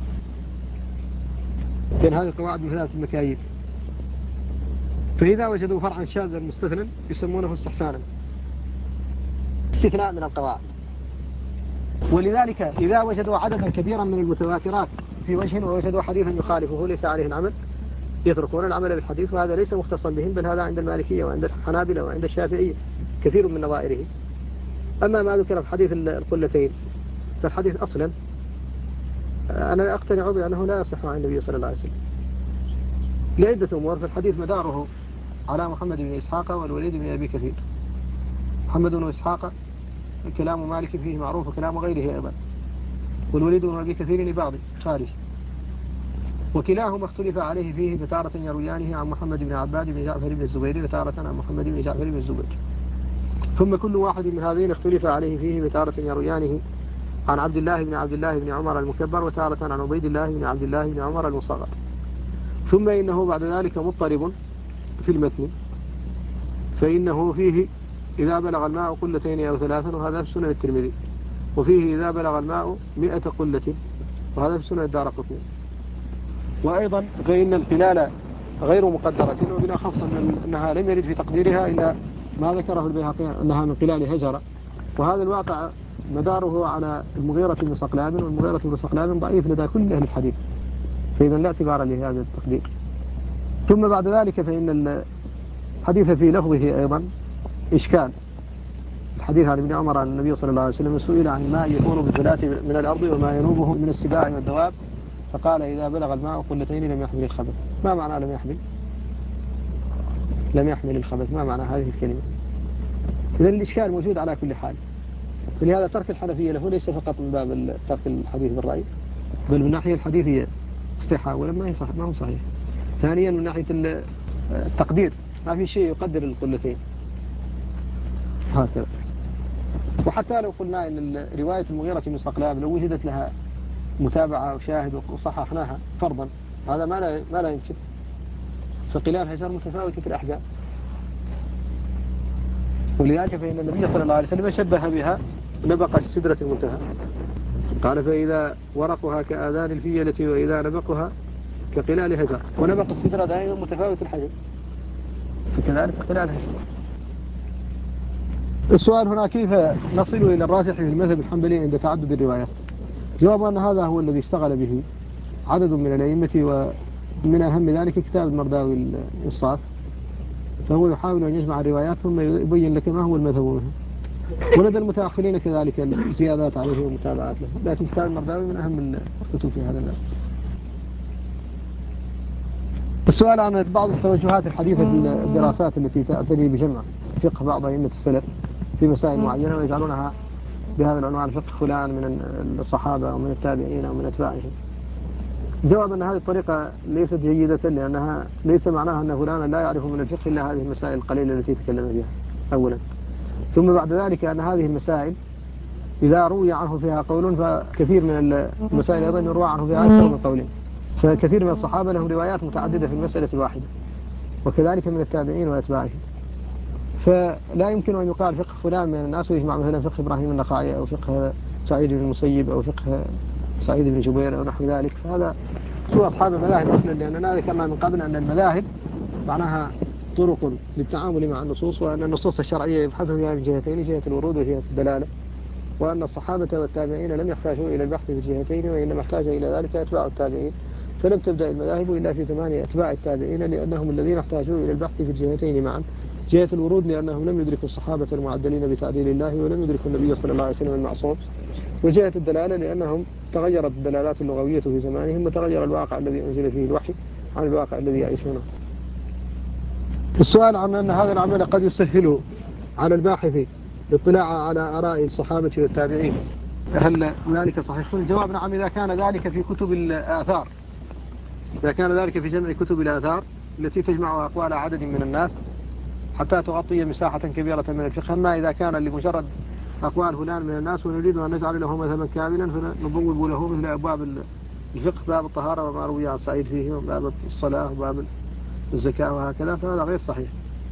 S1: كان هذه القواعد مثل المكاييل، فإذا وجدوا فرعا شاذا مستثنى يسمونه استحسانا، استثناء من القواعد. ولذلك إذا وجدوا عددا كبيرا من المتواترات في وجه ووجدوا حديثا يخالفه ليس عليه العمل، يتركون العمل بالحديث، وهذا ليس مختصا بهم، بل هذا عند المالكية وعند الحنابلة وعند الشافعية كثير من نظائره. أما ما ذكر في حديث القلتين فالحديث أصلا أنا أقتنع بأنه لا يصح عن النبي صلى الله عليه وسلم لعدة أمور. فالحديث مداره على محمد بن إسحاق والوليد بن أبي كثير. محمد بن إسحاق كلام مالك فيه معروف وكلام غيره أيضا، والوليد بن أبي كثير لبعض خارج، وكلاهما اختلف عليه فيه، فتارة يرويانه عن محمد بن عباد بن جعفر بن الزبير، وتارة عن محمد بن جعفر بن الزبير، ثم كل واحد من هذين اختلف عليه فيه، فتارة يرويانه عن عبد الله بن عمر المكبر، وتارة عن عبيد الله بن عبد الله بن عمر المصغر. ثم إنه بعد ذلك مضطرب في المتن، فإنه فيه إذا بلغ الماء قلتين أو ثلاثا، وهذا في سنن الترمذي، وفيه إذا بلغ الماء 100 قلة، وهذا في سنن الدارقطني. وأيضا فإن القلال غير مقدرة، وبالأخص أنها لم يرد في تقديرها إلا ما ذكره البيهقي أنها من قلال هجرة، وهذا الواقع مداره على المغيرة بن صقلاب، والمغيرة بن صقلاب ضعيف لدى كل أهل الحديث، فإذا لا اعتبار لهذا التقدير. ثم بعد ذلك فإن الحديث في لفظه أيضا إشكال، الحديث عن ابن عمر عن النبي صلى الله عليه وسلم سئل عن الماء يكون بالفلاة من الأرض وما ينوبه من السباع والدواب، فقال إذا بلغ الماء قلتين لم يحمل الخبث. ما معنى لم يحمل الخبث؟ ما معنى هذه الكلمة؟ إذن الإشكال موجود على كل حال. فلهذا ترك الحنفية له ليس فقط من باب ترك الحديث بالرأي، بل من ناحية الحديثية الصحة ولما ما هو صحيح. ثانيا من ناحية التقدير، ما في شيء يقدر القلتين هكذا. وحتى لو قلنا إن رواية المغيرة بن صقلاب لو وجدت لها متابعة وشاهد وصححناها فرضا، هذا ما لا يمكن، فقلال هجر متفاوتة الأحجام. ولذلك فإن النبي صلى الله عليه وسلم شبه بها نبقة السدرة المنتهى، قال فإذا ورقها كآذان الفيلة وإذا نبقها كقلال هجر. ونبق السدرة دائما متفاوت الحجم، فكذلك قلال هجر. السؤال هنا كيف نصل إلى الراجح في المذهب الحنبلي عند تعدد الروايات؟ جواب أن هذا هو الذي اشتغل به عدد من الأئمة، ومن أهم ذلك كتاب المرداوي الإنصاف، فهو يحاول أن يجمع الروايات ثم يبين لك ما هو المذهب منه. ولدى المتأخرين كذلك الزيادات عليه والمتابعات له، لكن كتاب المرداوي من أهم الكتب في هذا الباب. السؤال عن بعض التوجهات الحديثة في الدراسات التي تعتني بجمع فقه بعض أئمة السلف في مسائل معينة ويجعلونها بهذا العنوان فقه فلان من الصحابة ومن التابعين ومن أتباعهم. جواب أن هذه الطريقة ليست جيدة، لأنها ليس معناها أن فلانا لا يعرف من الفقه إلا هذه المسائل القليلة التي تكلم فيها أولا، ثم بعد ذلك أن هذه المسائل إذا روي عنه فيها قول فكثير من المسائل أيضا يروى عنه فيها أكثر من قول، فكثير من الصحابة لهم روايات متعددة في المسألة الواحدة، وكذلك من التابعين وأتباعهم. فلا يمكن أن يقال فقه فلان من الناس ويجمع مثلا فقه إبراهيم النخعي أو فقه سعيد بن المسيب أو فقه سعيد بن جبير أو نحو ذلك، فهذا سوى أصحاب المذاهب أصلا، لأننا ذكرنا من قبل أن المذاهب معناها طرق للتعامل مع النصوص، وأن النصوص الشرعية يبحثها من جهتين، جهة الورود وجهة الدلالة، وأن الصحابة والتابعين لم يحتاجوا إلى البحث في الجهتين، وإنما احتاج إلى ذلك أتباع التابعين، فلم تبدأ المذاهب إلا في زمان أتباع التابعين، لأنهم الذين احتاجوا إلى البحث في الجهتين معا. جهة الورود لأنهم لم يدركوا الصحابة المعدلين بتعديل الله ولم يدركوا النبي صلى الله عليه وسلم المعصوم، وجهة الدلالة لأنهم تغيرت الدلالات اللغوية في زمانهم وتغير الواقع الذي أنزل فيه الوحي عن الواقع الذي يعيشونه. السؤال عن أن هذا العمل قد يسهل على الباحث الاطلاع على آراء الصحابة والتابعين، هل ذلك صحيح؟ الجواب نعم، إذا كان ذلك في كتب الآثار، إذا كان ذلك في جمع كتب الآثار التي تجمع أقوال عدد من الناس حتى تغطي مساحة كبيرة من الفقه. أما إذا كان لمجرد أقوال فلان من الناس ونريد أن نجعل له مذهبا كاملا فنبوب له مثل أبواب الفقه، باب الطهارة وما روي عن سعيد فيه، وباب الصلاة وباب الزكاة وهكذا، فهذا غير صحيح.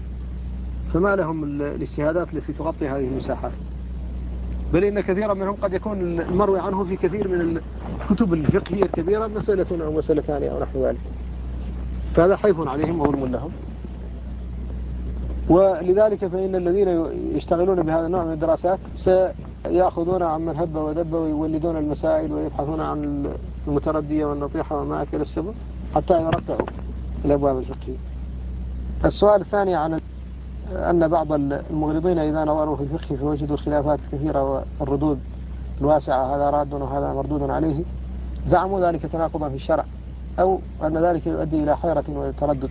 S1: فما لهم الاجتهادات التي تغطي هذه المساحات، بل إن كثيرا منهم قد يكون المروي عنه في كثير من الكتب الفقهية الكبيرة مسألة أو مسألتان أو نحو ذلك، فهذا حيف عليهم وظلم لهم. ولذلك فإن الذين يشتغلون بهذا النوع من الدراسات سيأخذون عن من هب ودب ويولدون المسائل ويبحثون عن المتردية والنطيحة وما أكل السبع حتى يرتعوا الأبواب الفقهية. السؤال الثاني عن أن بعض المغرضين إذا نظروا في الفقه فوجدوا الخلافات الكثيرة والردود الواسعة، هذا راد وهذا مردود عليه، زعموا ذلك تناقضا في الشرع أو أن ذلك يؤدي إلى حيرة وتردد.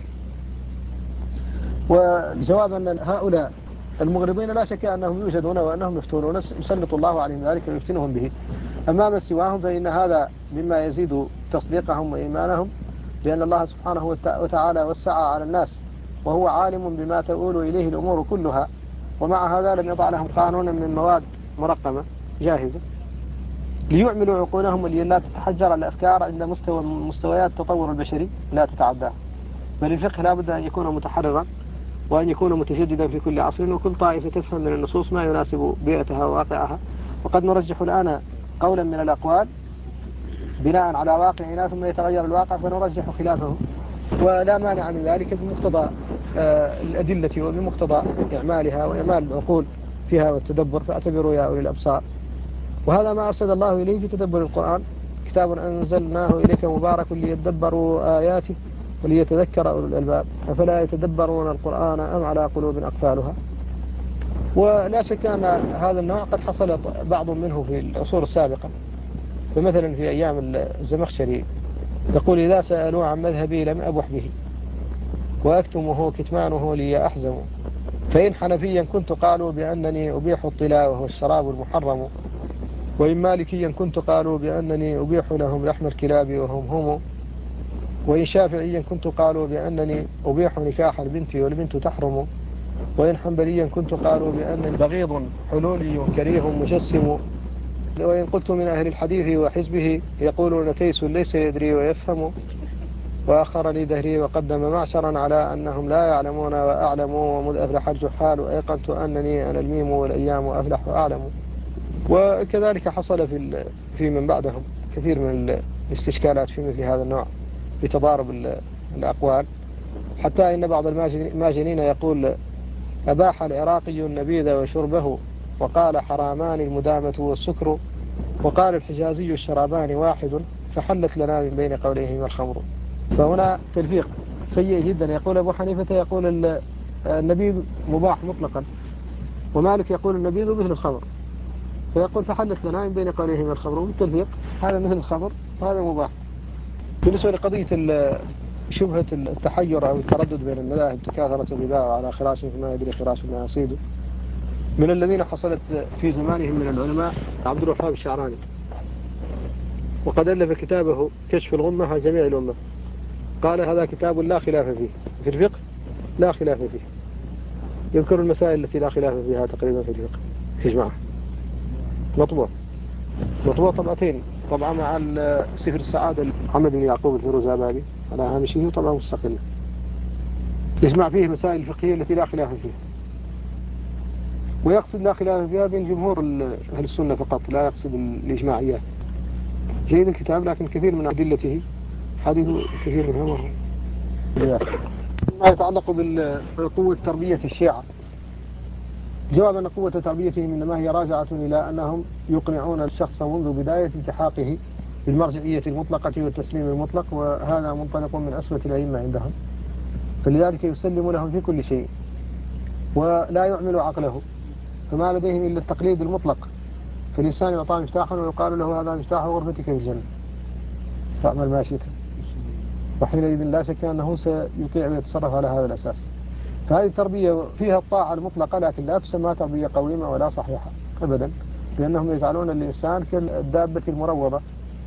S1: والجواب أن هؤلاء المغرضين لا شك أنهم يوجدون وأنهم يفتونون، يسلط الله عليهم ذلك ويفتنهم به. أما من سواهم فإن هذا مما يزيد تصديقهم وإيمانهم، لأن الله سبحانه وتعالى وسع على الناس وهو عالم بما تؤول إليه الأمور كلها، ومع هذا لم يضع لهم قانونا من مواد مرقمة جاهزة ليعملوا عقولهم ولئلا تتحجر الأفكار عند مستويات التطور البشري لا تتعداه. بل الفقه لا بد أن يكون متحررا وأن يكون متجددا في كل عصر، وكل طائفة تفهم من النصوص ما يناسب بيئتها وواقعها. وقد نرجح الآن قولا من الأقوال بناء على واقعنا ثم يتغير الواقع فنرجح خلافه، ولا مانع من ذلك بمقتضى الأدلة وبمقتضى إعمالها وإعمال العقول فيها والتدبر، فاعتبروا يا أولي الأبصار. وهذا ما أرشد الله إليه في تدبر القرآن: كتاب أنزلناه إليك مبارك ليدبروا آياته وليتذكر أولو الألباب أفلا يتدبرون القرآن أم على قلوب أقفالها. ولا شك أن هذا النوع قد حصل بعض منه في العصور السابقة. فمثلا في أيام الزمخشري يقول: إذا سألوا عن مذهبي لم أبح به، وأكتمه كتمانه لي أحزم، فإن حنفيا كنت قالوا بأنني أبيح الطلاء وهو الشراب المحرم، وإن مالكيا كنت قالوا بأنني أبيح لهم لحم الكلاب وهم هم، وإن شافعيا كنت قالوا بأنني أبيح نكاح البنت والبنت تحرم، وإن حنبليا كنت قالوا بأنني بغيض حلولي كريه مجسم، وإن قلت من أهل الحديث وحزبه يقولون تيس ليس يدري ويفهم، وأخرني دهري وقدم معشرا على أنهم لا يعلمون وأعلموا، ومذ أفلح الجحال أيقنت أنني أنا الميم والأيام أفلح وأعلم. وكذلك حصل في من بعدهم كثير من الاستشكالات في مثل هذا النوع بتضارب الأقوال، حتى إن بعض الماجنين يقول: أباح العراقي النبيذ وشربه، وقال حرامان المدامة والسكر، وقال الحجازي الشرابان واحد، فحلت لنا من بين قوليهما الخمر. فهنا تلفيق سيء جدا. يقول أبو حنيفة يقول النبيذ مباح مطلقا، ومالك يقول النبيذ مثل الخمر، فيقول فحلت لنا من بين قوليهما الخمر. والتلفيق هذا مثل الخمر وهذا مباح. بالنسبة لقضية شبهة التحير أو التردد بين المذاهب، تكاثرت الغباء على خراش فيما يدري خراش ما يصيد، من الذين حصلت في زمانهم من العلماء عبد الوهاب الشعراني، وقد ألف كتابه كشف الغمة عن جميع الأمة. قال: هذا كتاب لا خلاف فيه، في الفقه لا خلاف فيه، يذكر المسائل التي لا خلاف فيها تقريبا في الفقه، يجمعها. مطبوع طبعتين، طبعا مع سفر السعادة محمد بن يعقوب الفيروزابادي على هامشه، وطبعا مستقلة يجمع فيه مسائل الفقهية التي لا خلاف فيها، ويقصد لا خلاف فيها بين جمهور أهل السنة فقط، لا يقصد الإجماعيات. جيد الكتاب، لكن كثير من أدلته حديث كثير منها مرة. ما يتعلق بقوة تربية الشيعة، جواب أن قوة تربيتهم إنما هي راجعة إلى أنهم يقنعون الشخص منذ بداية التحاقه بالمرجعية المطلقة والتسليم المطلق، وهذا منطلق من عصمة الأئمة عندهم، فلذلك يسلم لهم في كل شيء ولا يعمل عقله، فما لديهم إلا التقليد المطلق. فالإنسان يعطى مفتاحا ويقال له: هذا مفتاح غرفتك في الجنة، فاعمل ما شئت، وحينئذ لا شك أنه سيطيع ويتصرف على هذا الأساس. فهذه التربية فيها الطاعة المطلقة، لكن لا تسمى تربية قويمة ولا صحيحة أبدا، لأنهم يجعلون الإنسان كالدابة المروضة،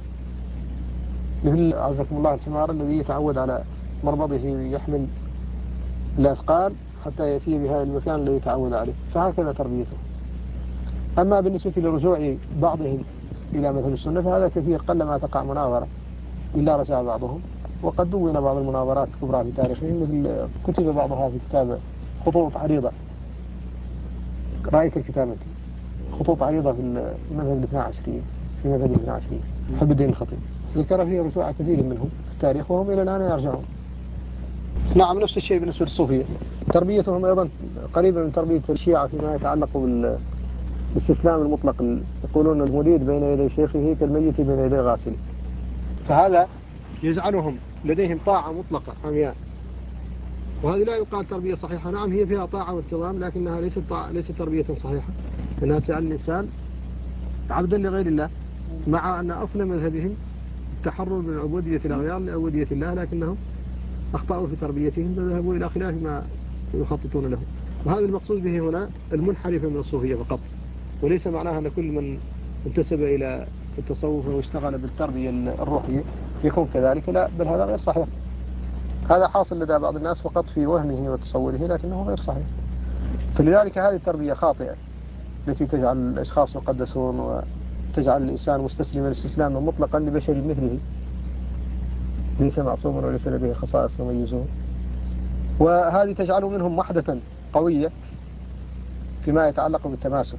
S1: مثل عزكم الله الحمار الذي يتعود على مربضه يحمل الأثقال حتى يأتي بها المكان الذي يتعود عليه، فهكذا تربيته. أما بالنسبة لرجوع بعضهم إلى مثل السنة فهذا كثير، قلما تقع مناظرة إلا رجع بعضهم، وقد دون بعض المناظرات الكبرى في تاريخهم، مثل كتب بعضها في كتاب خطوط عريضة، رأيت الكتاب خطوط عريضة في المذهب الاثنى عشرية، في مذهب الاثنى عشرية محب الدين الخطيب، ذكر فيه رجوع كثير منهم في التاريخ وهم إلى الآن يرجعون. نعم، نفس الشيء بالنسبة للصوفية، تربيتهم أيضا قريبة من تربية الشيعة فيما يتعلق بالاستسلام المطلق. يقولون المريد بين يدي شيخه كالميت بين يدي غاسله، فهذا يجعلهم لديهم طاعة مطلقة عمياء، وهذه لا يقال تربية صحيحة. نعم، هي فيها طاعة وانتظام، لكنها ليست تربية صحيحة، لأنها تجعل الإنسان عبدا لغير الله، مع أن أصل مذهبهم التحرر من عبودية الأغيار لعبودية الله، لكنهم أخطأوا في تربيتهم فذهبوا إلى خلاف ما يخططون له. وهذا المقصود به هنا المنحرف من الصوفية فقط، وليس معناها أن كل من انتسب إلى التصوف واشتغل بالتربية الروحية يكون كذلك، لا، بل هذا غير صحيح. هذا حاصل لدى بعض الناس فقط في وهمه وتصوره، لكنه غير صحيح. فلذلك هذه التربية خاطئة التي تجعل الأشخاص يقدسون وتجعل الإنسان مستسلما استسلاما مطلقا لبشر مثله، ليس معصوما وليس لديه خصائص تميزه، وهذه تجعل منهم وحدة قوية فيما يتعلق بالتماسك،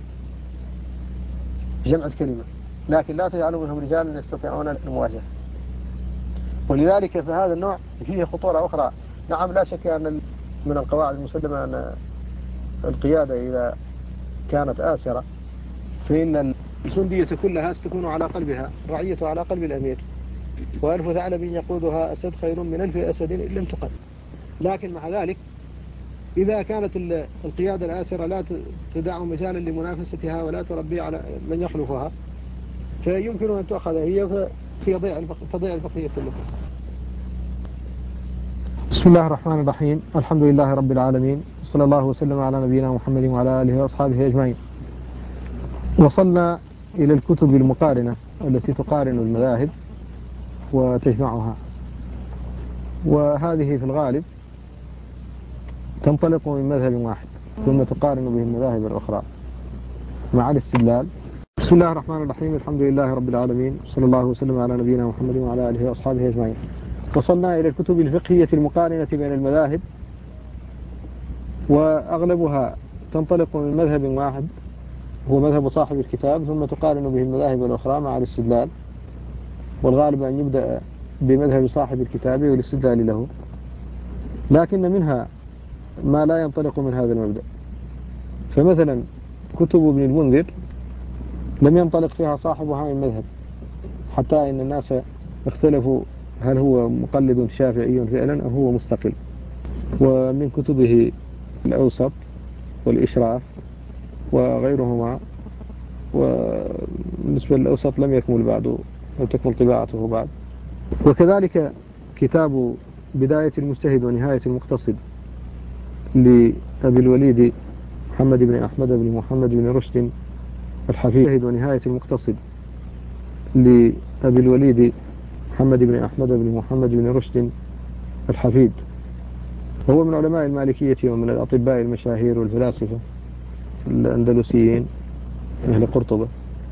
S1: جمع الكلمة، لكن لا تجعل منهم رجالا يستطيعون المواجهة. ولذلك فهذا النوع فيه خطورة أخرى. نعم، لا شك أن من القواعد المسلمة أن القيادة إذا كانت آسرة فإن الجندية كلها ستكون على قلبها، رعية على قلب الأمير، وألف ثعلب يقودها أسد خير من 1000 أسد إن لم تقل. لكن مع ذلك إذا كانت القيادة الآسرة لا تدع مثالا لمنافستها ولا تربي على من يخلفها، فيمكن أن تأخذ هي تضيع البقية كلها. بسم الله الرحمن الرحيم. الحمد لله رب العالمين، صلى الله وسلم على نبينا محمد وعلى آله وأصحابه أجمعين. وصلنا إلى الكتب المقارنة التي تقارن المذاهب وتجمعها، وهذه في الغالب تنطلق من مذهب واحد ثم تقارن به المذاهب الأخرى مع الاستدلال. بسم الله الرحمن الرحيم. الحمد لله رب العالمين، صلى الله وسلم على نبينا محمد وعلى آله وأصحابه أجمعين. وصلنا إلى الكتب الفقهية المقارنة بين المذاهب، وأغلبها تنطلق من مذهب واحد هو مذهب صاحب الكتاب، ثم تقارن به المذاهب الأخرى مع الاستدلال، والغالب أن يبدأ بمذهب صاحب الكتاب والاستدلال له، لكن منها ما لا ينطلق من هذا المبدأ. فمثلا كتب ابن المنذر لم ينطلق فيها صاحبها من مذهب، حتى إن الناس اختلفوا هل هو مقلد شافعي فعلا أو هو مستقل. ومن كتبه الأوسط والإشراف وغيرهما، وبالنسبة للأوسط لم يكمل بعد، لم تكمل طباعته بعد. وكذلك كتاب بداية المجتهد ونهاية المقتصد لأبي الوليد محمد بن أحمد بن محمد بن رشد الحفيد، ونهاية المقتصد لأبي الوليد محمد بن أحمد بن محمد بن رشد الحفيد، وهو من علماء المالكية ومن الأطباء المشاهير والفلاسفة الأندلسيين أهل قرطبة.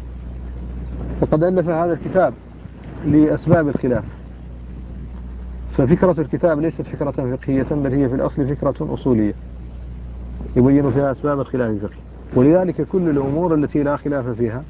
S1: وقد ألف هذا الكتاب لأسباب الخلاف، ففكرة الكتاب ليست فكرة فقهية، بل هي في الأصل فكرة أصولية يبين فيها أسباب الخلاف الفقهي، ولذلك كل الأمور التي لا خلاف فيها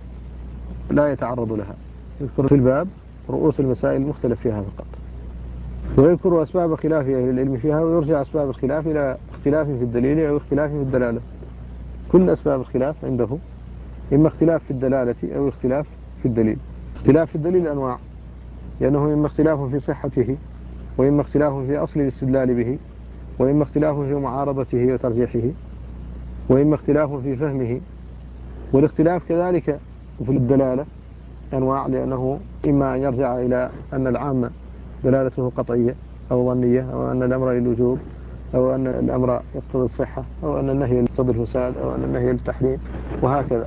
S1: لا يتعرض لها. يذكر في الباب رؤوس المسائل المختلف فيها فقط، ويذكر أسباب خلاف أهل العلم فيها، ويرجع أسباب الخلاف إلى اختلاف في الدليل أو اختلاف في الدلالة. كل أسباب الخلاف عنده إما اختلاف في الدلالة أو اختلاف في الدليل. اختلاف في الدليل أنواع، لأنه إما اختلاف في صحته، وإما اختلاف في أصل الاستدلال به، وإما اختلاف في معارضته وترجيحه، وإما اختلاف في فهمه. والاختلاف كذلك في الدلالة أنواع، لأنه إما أن يرجع إلى أن العام دلالته قطعية أو ظنية، أو أن الأمر للوجوب، أو أن الأمر يقتضي الصحة، أو أن النهي يقتضي الفساد، أو أن النهي للتحريم، وهكذا.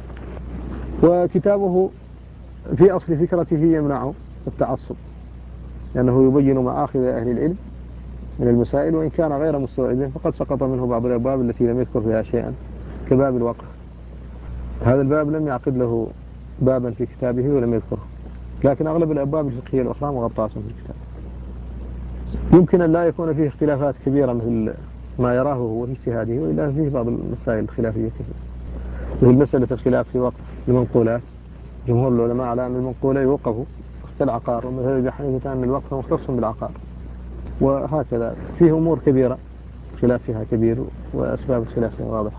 S1: وكتابه في أصل فكرته يمنع التعصب، لأنه يبين مآخذ أهل العلم من المسائل، وإن كان غير مستوعب فقد سقط منه بعض الأبواب التي لم يذكر فيها شيئا، كباب الوقف. هذا الباب لم يعقد له بابا في كتابه ولم يذكره، لكن أغلب الأبواب الفقهية الأخرى مغطاة في الكتاب. يمكن أن لا يكون فيه اختلافات كبيرة مثل ما يراه هو في اجتهاده، وإلا فيه بعض المسائل الخلافية كثيرة، مثل مسألة الخلاف في وقف المنقولات. جمهور العلماء على أن المنقولة يوقف كالعقار، ومثل أبي حنيفة أن الوقف مختص بالعقار، وهكذا. فيه أمور كبيرة خلاف فيها كبير، وأسباب الخلاف فيها واضحة،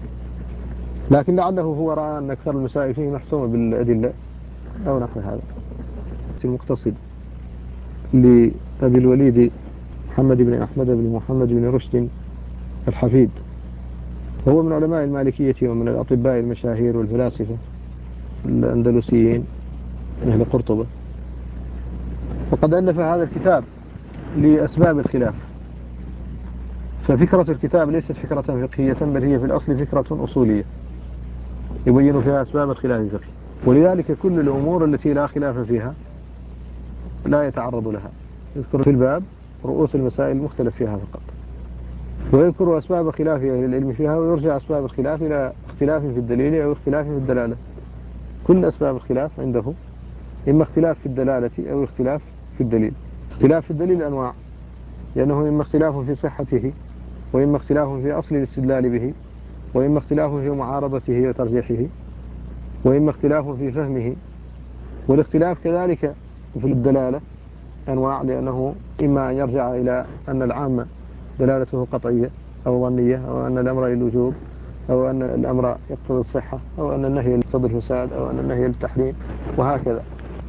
S1: لكن لعله هو رأى أن أكثر المسائل فيه محسومة بالأدلة أو نحو هذا. المقتصد لأبي الوليد محمد بن أحمد بن محمد بن رشد الحفيد، وهو من علماء المالكية ومن الأطباء المشاهير والفلاسفة الأندلسيين أهل قرطبة. وقد ألف هذا الكتاب لأسباب الخلاف، ففكرة الكتاب ليست فكرة فقهية، بل هي في الأصل فكرة أصولية يبين فيها أسباب الخلاف الفقهي، ولذلك كل الأمور التي لا خلاف فيها لا يتعرض لها. يذكر في الباب رؤوس المسائل المختلف فيها فقط، ويذكر أسباب خلاف أهل العلم فيها، ويرجع أسباب الخلاف إلى اختلاف في الدليل أو اختلاف في الدلالة. كل أسباب الخلاف عنده إما اختلاف في الدلالة أو اختلاف في الدليل. اختلاف في الدليل أنواع، لأنه إما اختلاف في صحته، وإما اختلاف في أصل الاستدلال به، وإما اختلاف في معارضته وترجيحه، وإما اختلاف في فهمه. والاختلاف كذلك في الدلالة أنواع، لأنه إما أن يرجع إلى أن العام دلالته قطعية أو ظنية، أو أن الأمر للوجوب، أو أن الأمر يقتضي الصحة، أو أن النهي يقتضي الفساد، أو أن النهي للتحريم، وهكذا.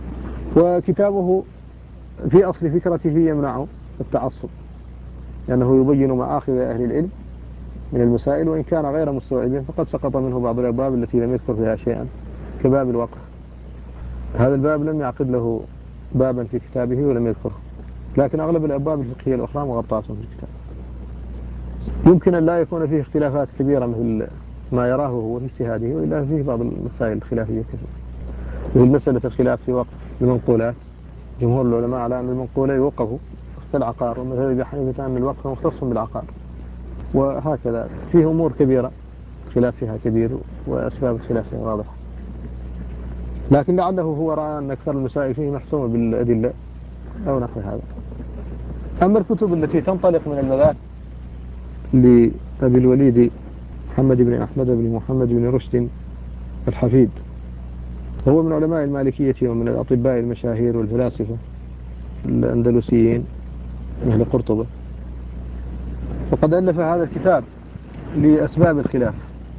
S1: وكتابه في أصل فكرته يمنع التعصب، لأنه يبين مآخذ أهل العلم من المسائل، وإن كان غير مستوعب فقد سقط منه بعض الأبواب التي لم يذكر فيها شيئا كباب الوقف. هذا الباب لم يعقد له بابا في كتابه ولم يذكره، لكن أغلب الأبواب الفقهية الأخرى مغطاة في الكتاب. يمكن أن لا يكون فيه اختلافات كبيرة مثل ما يراه هو في اجتهاده، وإلا فيه بعض المسائل الخلافية كثيرة، مثل مسألة الخلاف في وقف المنقولات. جمهور العلماء على أن المنقولة يوقف في العقار، ومثل أبي حنيفة أن الوقف مختص بالعقار، وهكذا فيه أمور كبيرة خلاف فيها كبير، وأسباب الخلاف فيها واضحة، لكن لعله هو رأى أن أكثر المسائل فيه محسومة بالأدلة أو نحو هذا. أما الكتب التي تنطلق من المذاهب لأبي الوليد محمد بن أحمد بن محمد بن رشد الحفيد، وهو من علماء المالكية ومن الأطباء المشاهير والفلاسفة الأندلسيين مثل قرطبة، وقد ألف هذا الكتاب لأسباب الخلاف.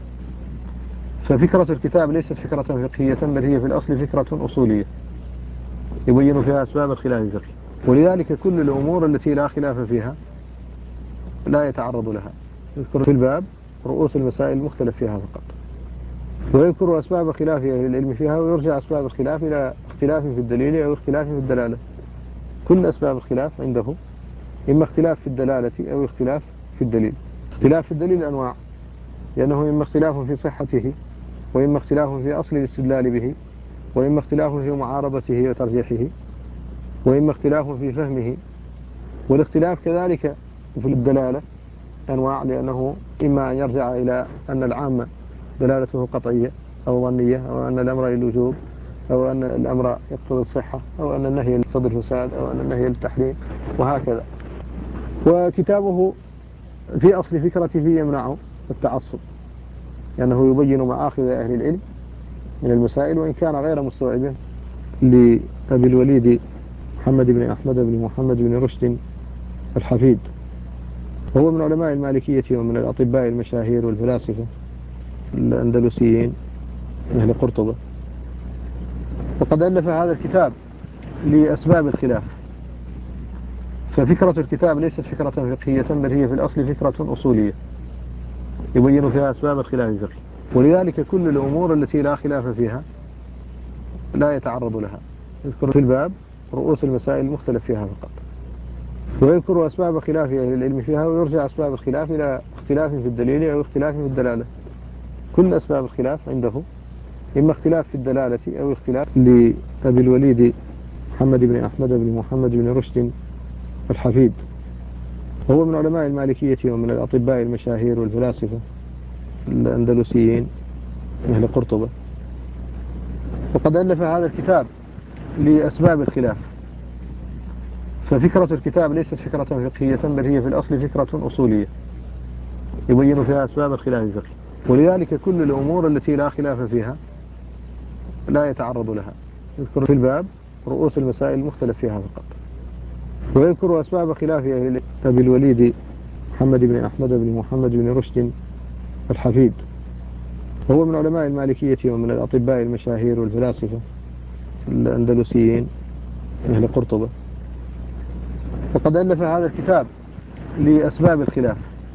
S1: ففكرة الكتاب ليست فكرة فقهية، بل هي في الأصل فكرة أصولية يبين فيها أسباب الخلاف الفقهي، ولذلك كل الأمور التي لا خلاف فيها لا يتعرض لها. يذكر في الباب رؤوس المسائل المختلف فيها فقط، ويذكر أسباب خلاف أهل العلم فيها، ويرجع أسباب الخلاف إلى اختلاف في الدليل أو اختلاف في الدلالة. كل أسباب الخلاف عنده إما اختلاف في الدلالة أو اختلاف في الدليل. اختلاف في الدليل أنواع، لأنه إما اختلاف في صحته، وإما اختلاف في أصل الاستدلال به، وإما اختلاف في معارضته وترجيحه، وإما اختلاف في فهمه. والاختلاف كذلك في الدلالة أنواع، لأنه إما أن يرجع إلى أن العام دلالته قطعية أو ظنية، أو أن الأمر للوجوب، أو أن الأمر يقتضي الصحة، أو أن النهي يقتضي الفساد، أو أن النهي للتحريم، وهكذا. وكتابه في أصل فكرته يمنع التعصب، لأنه يبين مآخذ أهل العلم من المسائل، وإن كان غير مستوعب لأبي الوليد محمد بن أحمد بن محمد بن رشد الحفيد، وهو من علماء المالكية ومن الأطباء المشاهير والفلاسفة الأندلسيين مثل قرطبة، وقد ألف هذا الكتاب لأسباب الخلاف. ففكرة الكتاب ليست فكرة فقهية، بل هي في الأصل فكرة أصولية يبين فيها أسباب الخلاف الفقهي، ولذلك كل الأمور التي لا خلاف فيها لا يتعرض لها. يذكر في الباب رؤوس المسائل المختلف فيها فقط، ويذكر أسباب خلاف أهل العلم فيها، ويرجع أسباب الخلاف إلى اختلاف في الدليل أو اختلاف في الدلالة. كل أسباب الخلاف عنده إما اختلاف في الدلالة أو اختلاف. لأبي الوليد محمد بن أحمد بن محمد بن رشد الحفيد، وهو من علماء المالكية ومن الأطباء المشاهير والفلاسفة الأندلسيين مثل قرطبة، وقد ألف هذا الكتاب لأسباب الخلاف. ففكرة الكتاب ليست فكرة فقهية، بل هي في الأصل فكرة أصولية يبين فيها أسباب الخلاف الفقهي، ولذلك كل الأمور التي لا خلاف فيها لا يتعرض لها. يذكر في الباب رؤوس المسائل المختلف فيها فقط، ويذكر أسباب خلاف أهل أبي الوليد محمد بن أحمد بن محمد بن رشد الحفيد، وهو من علماء المالكية ومن الأطباء المشاهير والفلاسفة الأندلسيين مثل قرطبة، وقد ألف هذا الكتاب لأسباب الخلاف.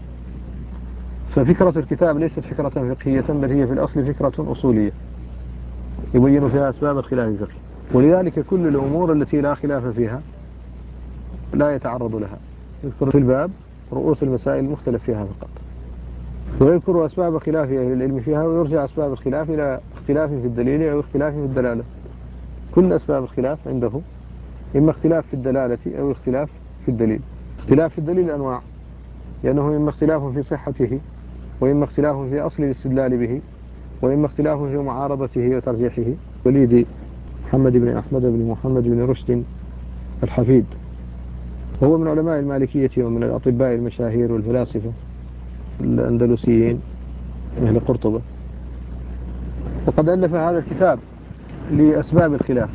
S1: ففكرة الكتاب ليست فكرة فقهية، بل هي في الأصل فكرة أصولية يبين فيها أسباب الخلاف الفقهي، ولذلك كل الأمور التي لا خلاف فيها لا يتعرض لها. يذكر في الباب رؤوس المسائل المختلف فيها فقط، ويذكر أسباب خلاف أهل العلم فيها، ويرجع أسباب الخلاف إلى اختلاف في الدليل أو اختلاف في الدلالة. كل أسباب الخلاف عنده إما اختلاف في الدلالة أو اختلاف في الدليل. اختلاف في الدليل أنواع، لأنه إما اختلاف في صحته، وإما اختلاف في أصل الاستدلال به، وإما اختلاف في معارضته وترجيحه. وليد محمد بن أحمد بن محمد بن رشد الحفيد، وهو من علماء المالكية ومن الأطباء المشاهير والفلاسفة الأندلسيين مثل قرطبة، وقد ألف هذا الكتاب لأسباب الخلاف.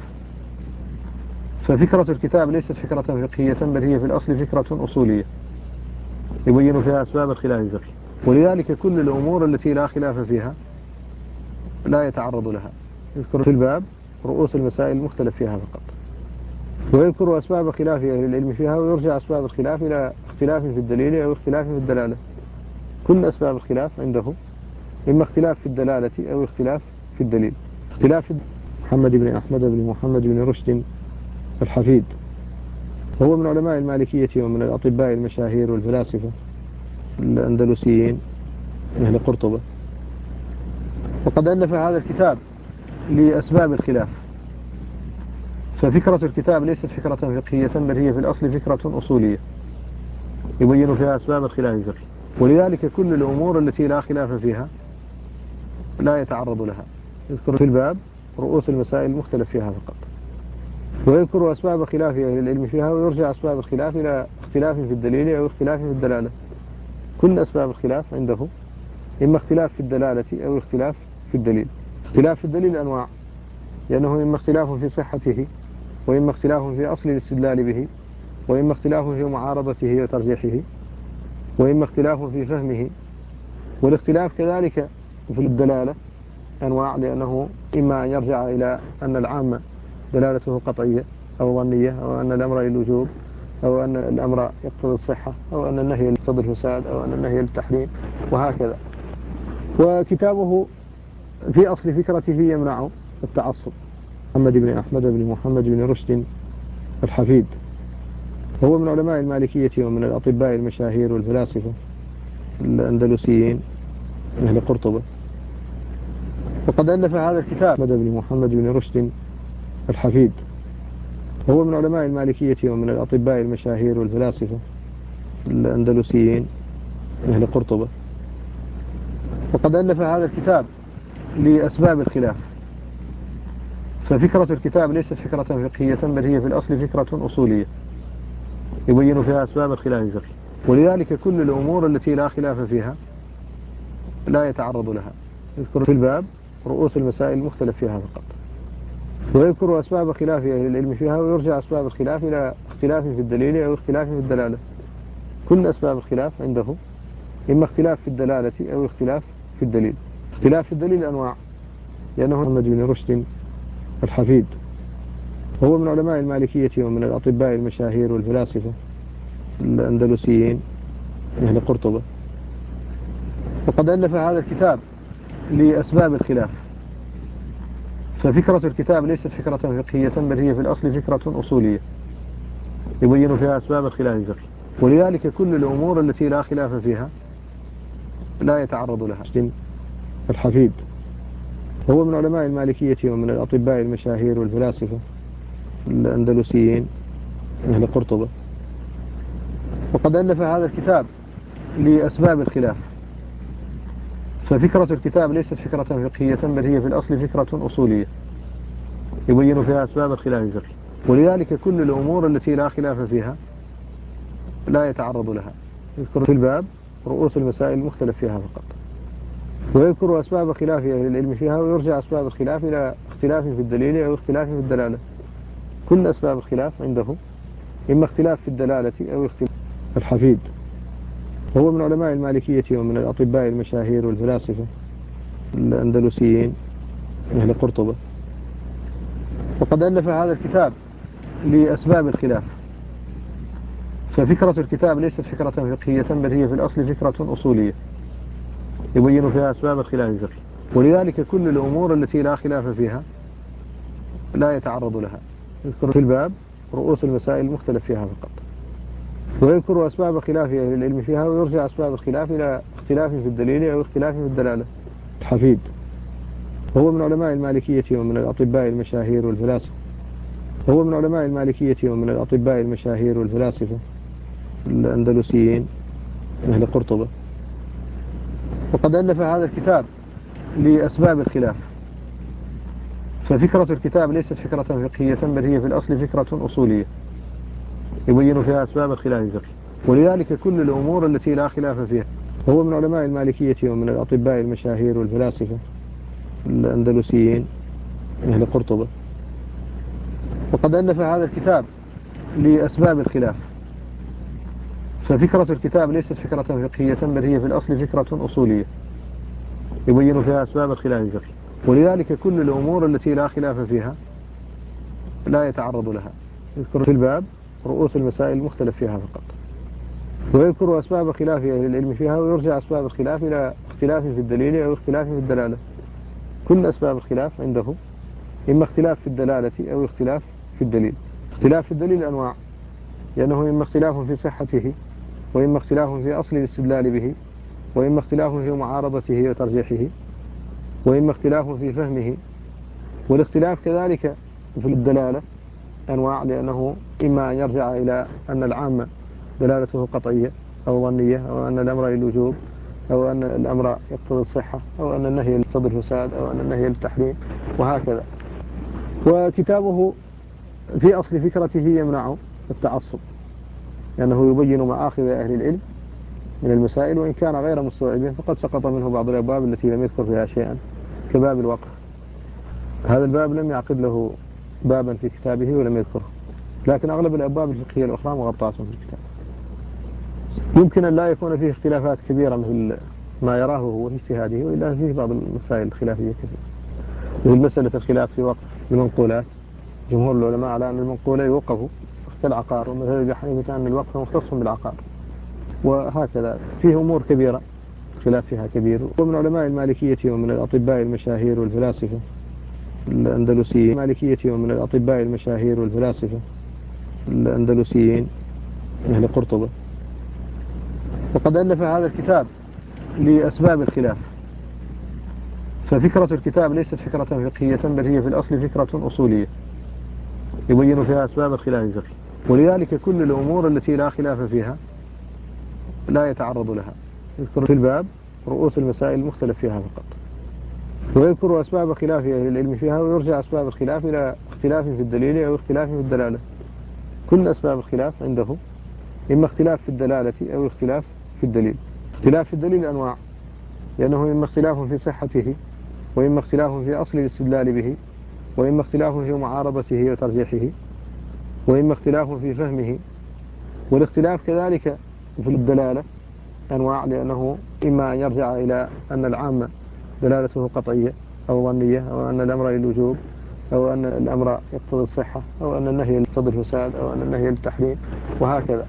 S1: ففكرة الكتاب ليست فكرة فقهية، بل هي في الأصل فكرة أصولية يبين فيها أسباب الخلاف الفقهي، ولذلك كل الأمور التي لا خلاف فيها لا يتعرض لها. يذكر في الباب رؤوس المسائل المختلف فيها فقط، ويذكر أسباب خلاف أهل العلم فيها، ويرجع أسباب الخلاف إلى اختلاف في الدليل أو اختلاف في الدلالة. كل أسباب الخلاف عنده إما اختلاف في الدلالة أو اختلاف في الدليل. اختلاف محمد بن أحمد بن محمد بن رشد الحفيد، هو من علماء المالكية ومن الأطباء المشاهير والفلاسفة الأندلسيين من أهل قرطبة، وقد ألف هذا الكتاب لأسباب الخلاف. ففكرة الكتاب ليست فكرة فقهية، بل هي في الأصل فكرة أصولية يبين فيها أسباب الخلاف الفقهي، ولذلك كل الأمور التي لا خلاف فيها لا يتعرض لها. يذكر في الباب رؤوس المسائل المختلف فيها فقط، ويذكر أسباب خلاف أهل العلم فيها، ويرجع أسباب الخلاف إلى اختلاف في الدليل أو اختلاف في الدلالة. كل أسباب الخلاف عنده إما اختلاف في الدلالة أو اختلاف في الدليل. اختلاف في الدليل أنواع، لأنه إما اختلاف في صحته، وإما اختلاف في أصل الاستدلال به، وإما اختلاف في معارضته وترجيحه، وإما اختلاف في فهمه. والاختلاف كذلك في الدلالة أنواع، لأنه إما أن يرجع إلى أن العامة دلالته قطعية أو ظنية، أو أن الأمر للوجوب، أو أن الأمر يقتضي الصحة، أو أن النهي يقتضي الفساد، أو أن النهي للتحريم، وهكذا. وكتابه في أصل فكرته يمنع التعصب. محمد بن أحمد بن محمد بن رشد الحفيد، هو من علماء المالكية ومن الأطباء المشاهير والفلاسفة الأندلسيين من أهل قرطبة، وقد ألف هذا الكتاب محمد بن محمد بن رشد الحفيد، هو من علماء المالكية ومن الأطباء المشاهير والفلاسفة الأندلسيين من أهل قرطبة، وقد ألف هذا الكتاب لأسباب الخلاف. ففكرة الكتاب ليست فكرة فقهية، بل هي في الأصل فكرة أصولية يبين فيها أسباب الخلاف الفقهي، ولذلك كل الأمور التي لا خلاف فيها لا يتعرض لها. يذكر في الباب رؤوس المسائل المختلف فيها فقط، ويذكر أسباب خلاف أهل العلم فيها، ويرجع أسباب الخلاف إلى اختلاف في الدليل أو اختلاف في الدلالة. كل أسباب الخلاف عنده إما اختلاف في الدلالة أو اختلاف في الدليل. اختلاف في الدليل أنواع، لأنه محمد بن رشد الحفيد، هو من علماء المالكية ومن الأطباء المشاهير والفلاسفة الأندلسيين من أهل قرطبة، وقد ألف هذا الكتاب لأسباب الخلاف. ففكرة الكتاب ليست فكرة فقهية، بل هي في الأصل فكرة أصولية يبين فيها أسباب الخلاف الفقهي، ولذلك كل الأمور التي لا خلاف فيها لا يتعرض لها. الحفيد، هو من علماء المالكية ومن الأطباء المشاهير والفلاسفة الأندلسيين من أهل قرطبة، وقد ألف هذا الكتاب لأسباب الخلاف. ففكرة الكتاب ليست فكرة فقهية، بل هي في الأصل فكرة أصولية يبين فيها أسباب الخلاف الفقهي، ولذلك كل الأمور التي لا خلاف فيها لا يتعرض لها. يذكر في الباب رؤوس المسائل المختلف فيها فقط، ويذكر أسباب خلاف أهل العلم فيها، ويرجع أسباب الخلاف إلى اختلاف في الدليل أو اختلاف في الدلالة. كل أسباب الخلاف عنده إما اختلاف في الدلالة أو اختلاف. الحفيد، هو من علماء المالكية ومن الأطباء المشاهير والفلاسفة الأندلسيين من أهل قرطبة، وقد ألف هذا الكتاب لأسباب الخلاف. ففكرة الكتاب ليست فكرة فقهية، بل هي في الأصل فكرة أصولية يبين فيها أسباب الخلاف الفقهي، ولذلك كل الأمور التي لا خلاف فيها لا يتعرض لها. يذكر في الباب رؤوس المسائل المختلف فيها فقط، ويذكر أسباب خلاف أهل العلم فيها، ويرجع أسباب الخلاف إلى اختلاف في الدليل أو اختلاف في الدلالة. الحفيد، هو من علماء المالكية ومن الأطباء المشاهير والفلاسفة هو من علماء المالكية ومن الأطباء المشاهير والفلاسفة الأندلسيين من أهل قرطبة، وقد ألف هذا الكتاب لأسباب الخلاف. ففكرة الكتاب ليست فكرة فقهية، بل هي في الأصل فكرة أصولية يبين فيها أسباب الخلاف الفقهي، ولذلك كل الأمور التي لا خلاف فيها. هو من علماء المالكية ومن الأطباء المشاهير والفلاسفة الأندلسيين من أهل قرطبة، وقد ألف هذا الكتاب لأسباب الخلاف. ففكرة الكتاب ليست فكرة فقهية، بل هي في الأصل فكرة أصولية يبين فيها أسباب الخلاف الفقهي، ولذلك كل الأمور التي لا خلاف فيها لا يتعرض لها. يذكر في الباب رؤوس المسائل المختلف فيها فقط، ويذكر أسباب خلاف أهل العلم فيها، ويرجع أسباب الخلاف إلى اختلاف في الدليل أو اختلاف في الدلالة. كل أسباب الخلاف عنده إما اختلاف في الدلالة أو اختلاف في الدليل. اختلاف في الدليل أنواع، لأنه إما اختلاف في صحته، وإما اختلاف في أصل الاستدلال به، وإما اختلاف في معارضته وترجيحه، وإما اختلاف في فهمه. والاختلاف كذلك في الدلالة أنواع، لأنه إما أن يرجع إلى أن العام دلالته قطعية أو ظنية، أو أن الأمر للوجوب، أو أن الأمر يقتضي الصحة، أو أن النهي يقتضي الفساد، أو أن النهي للتحريم، وهكذا. وكتابه في أصل فكرته يمنع التعصب، لأنه يبين مآخذ أهل العلم من المسائل، وإن كان غير مستوعب فقد سقط منه بعض الأبواب التي لم يذكر فيها شيئا، كباب الوقف. هذا الباب لم يعقد له بابا في كتابه ولم يذكره، لكن أغلب الأبواب الفقهية الأخرى مغطاة في الكتاب. يمكن أن لا يكون فيه اختلافات كبيرة مثل ما يراه هو في اجتهاده، وإلا فيه بعض المسائل الخلافية كثيرة، مثل مسألة الخلاف في وقف المنقولات. جمهور العلماء على أن المنقولة يوقف كالعقار، ومثل أبي حنيفة أن الوقف مختص بالعقار، وهكذا. فيه أمور كبيرة خلاف فيها كبير. ومن علماء المالكية ومن الأطباء المشاهير والفلاسفة الأندلسيين، أهل قرطبة. وقد ألف هذا الكتاب لأسباب الخلاف، ففكرة الكتاب ليست فكرة فقهية، بل هي في الأصل فكرة أصولية يبين فيها أسباب الخلاف الفقهي، ولذلك كل الأمور التي لا خلاف فيها لا يتعرض لها. يذكر في الباب رؤوس المسائل المختلف فيها فقط، ويذكر أسباب خلاف أهل العلم فيها، ويرجع أسباب الخلاف إلى اختلاف في الدليل أو اختلاف في الدلالة. كل أسباب الخلاف عنده إما اختلاف في الدلالة أو اختلاف في الدليل. اختلاف في الدليل أنواع، لأنه إما اختلاف في صحته، وإما اختلاف في أصل الاستدلال به، وإما اختلاف في معارضته وترجيحه، وإما اختلاف في فهمه. والاختلاف كذلك في الدلالة أنواع، لأنه إما أن يرجع إلى أن العام دلالته قطعية أو ظنية، أو أن الأمر للوجوب، أو أن الأمر يقتضي الصحة، أو أن النهي يقتضي الفساد، أو أن النهي للتحريم، وهكذا.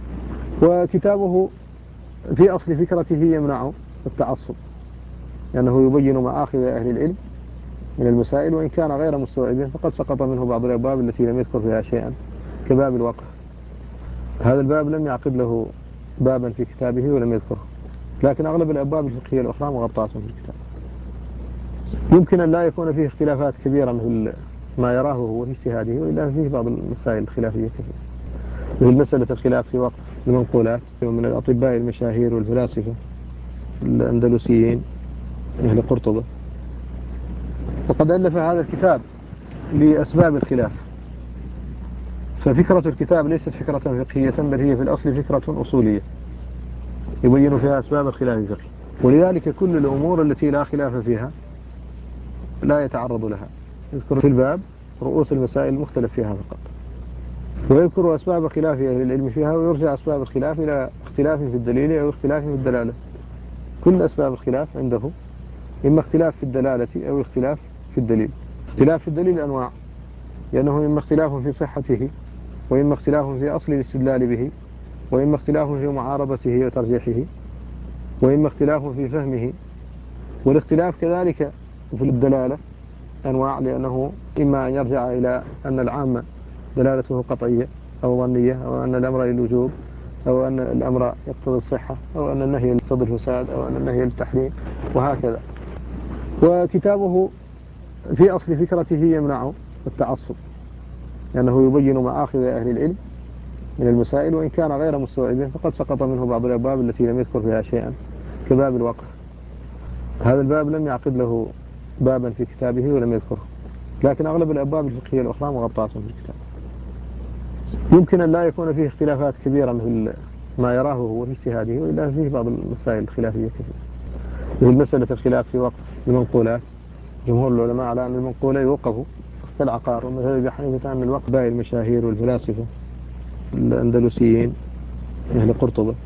S1: وكتابه في أصل فكرته يمنع التعصب، لأنه يبين مآخذ أهل العلم من المسائل، وإن كان غير مستوعب فقد سقط منه بعض الأبواب التي لم يذكر فيها شيئا، كباب الوقف. هذا الباب لم يعقد له بابا في كتابه ولم يذكره، لكن أغلب الأبواب الفقهية الأخرى مغطاة في الكتاب. يمكن أن لا يكون فيه اختلافات كبيرة مثل ما يراه هو في اجتهاده، وإلا فيه بعض المسائل الخلافية كثيرة، مثل مسألة الخلاف في وقف المنقولات. ومن الأطباء المشاهير والفلاسفة الأندلسيين، أهل قرطبة. وقد ألف هذا الكتاب لأسباب الخلاف، ففكرة الكتاب ليست فكرة فقهية، بل هي في الأصل فكرة أصولية يبين فيها أسباب الخلاف الفقهي، ولذلك كل الأمور التي لا خلاف فيها لا يتعرض لها. يذكر في الباب رؤوس المسائل المختلف فيها فقط، ويذكر أسباب خلاف أهل العلم فيها، ويرجع أسباب الخلاف إلى اختلاف في الدليل أو اختلاف في الدلالة. كل أسباب الخلاف عنده إما اختلاف في الدلالة أو اختلاف في الدليل. اختلاف في الدليل أنواع، لأنه إما اختلاف في صحته، وإما اختلاف في أصل الاستدلال به، وإما اختلاف في معارضته وترجيحه، وإما اختلاف في فهمه. والاختلاف كذلك في الدلالة أنواع، لأنه إما أن يرجع إلى أن العام دلالته قطعية أو ظنية، أو أن الأمر للوجوب، أو أن الأمر يقتضي الصحة، أو أن النهي يقتضي الفساد، أو أن النهي للتحريم، وهكذا. وكتابه في أصل فكرته يمنع التعصب، لأنه يبين مآخذ أهل العلم من المسائل، وإن كان غير مستوعب فقد سقط منه بعض الأبواب التي لم يذكر فيها شيئا، كباب الوقف. هذا الباب لم يعقد له بابا في كتابه ولم يذكره، لكن أغلب الأبواب الفقهية الأخرى مغطاة في الكتاب. يمكن أن لا يكون فيه اختلافات كبيرة مثل ما يراه هو في اجتهاده، وإلا فيه بعض المسائل الخلافية كثيرة، مثل مسألة الخلاف في وقف المنقولات. جمهور العلماء على أن المنقولة يوقف كالعقار، ومثل أبي حنيفة أن الوقف باقي المشاهير والفلاسفة الأندلسيين، أهل قرطبة.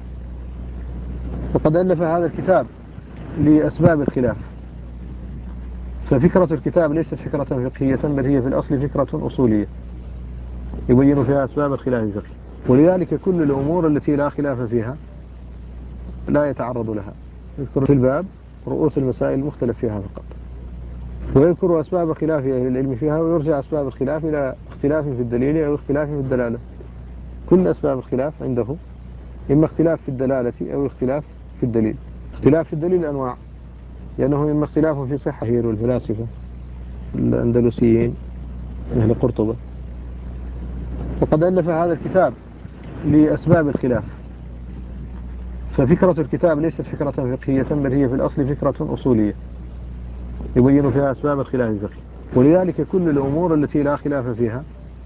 S1: وقد ألف هذا الكتاب لأسباب الخلاف، ففكرة الكتاب ليست فكرة فقهية، بل هي في الأصل فكرة أصولية يبين فيها أسباب الخلاف الفقهي. ولذلك كل الأمور التي لا خلاف فيها لا يتعرض لها. يذكر في الباب رؤوس المسائل المختلف فيها فقط، ويذكر أسباب خلاف أهل العلم فيها، ويرجع أسباب الخلاف إلى اختلاف في الدليل أو اختلاف في الدلالة. كل أسباب الخلاف عنده إما اختلاف في الدلالة أو اختلاف في الدليل. اختلاف في الدليل أنواع، لأنه إما اختلاف في صحة والفلاسفة الأندلسيين من أهل قرطبة، وقد ألف هذا الكتاب لأسباب الخلاف. ففكرة الكتاب ليست فكرة فقهية، بل هي في الأصل فكرة أصولية يبين فيها أسباب الخلاف الفقهي. ولذلك كل الأمور التي لا خلاف فيها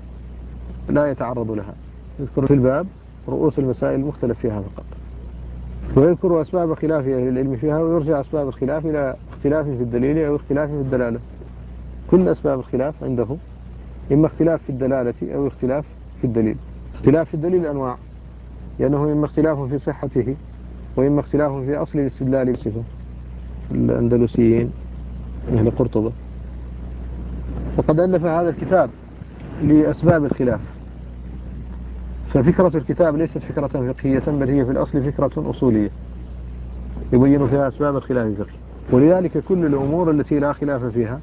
S1: لا يتعرض لها. يذكر في الباب رؤوس المسائل المختلف فيها فقط، ويذكر أسباب خلاف أهل العلم فيها، ويرجع أسباب الخلاف إلى اختلاف في الدليل أو اختلاف في الدلالة. كل أسباب الخلاف عنده إما اختلاف في الدلالة أو اختلاف في الدليل. اختلاف في الدليل أنواع، لأنه إما اختلاف في صحته، وإما اختلاف في أصل الاستدلال بصفة الأندلسيين من أهل قرطبة. وقد ألف هذا الكتاب لأسباب الخلاف. ففكرة الكتاب ليست فكرة فقهية، بل هي في الأصل فكرة أصولية يبين فيها أسباب الخلاف الفقهي. ولذلك كل الأمور التي لا خلاف فيها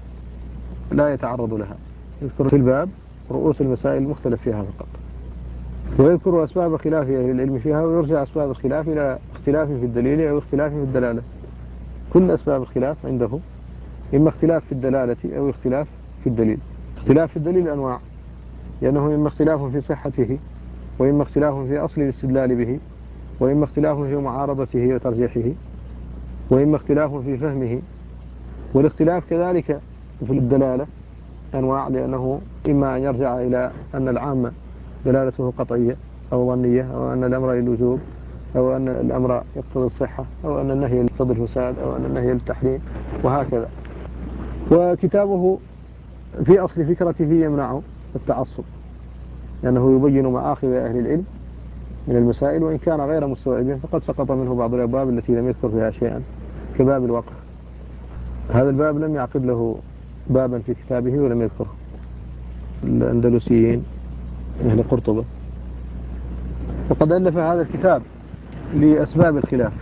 S1: لا يتعرض لها. يذكر في الباب رؤوس المسائل المختلف فيها فقط، ويذكر أسباب خلاف أهل العلم فيها، ويرجع أسباب الخلاف إلى اختلاف في الدليل أو اختلاف في الدلالة. كل أسباب الخلاف عنده إما اختلاف في الدلالة أو اختلاف في الدليل. اختلاف في الدليل أنواع، لأنه إما اختلاف في صحته، وإما اختلاف في أصل الاستدلال به، وإما اختلاف في معارضته وترجيحه، وإما اختلاف في فهمه. والاختلاف كذلك في الدلالة أنواع، لأنه إما أن يرجع إلى أن العامة دلالته قطعية أو ظنية، أو أن الأمر للوجوب، أو أن الأمر يقتضي الصحة، أو أن النهي يقتضي الفساد، أو أن النهي للتحريم، وهكذا. وكتابه في أصل فكرته يمنع التعصب، لأنه يبين مآخذ أهل العلم من المسائل، وإن كان غير مستوعب فقد سقط منه بعض الأبواب التي لم يذكر فيها شيئا، كباب الوقف. هذا الباب لم يعقد له بابا في كتابه ولم يذكره الأندلسيين من أهل قرطبة. وقد ألف هذا الكتاب لأسباب الخلاف.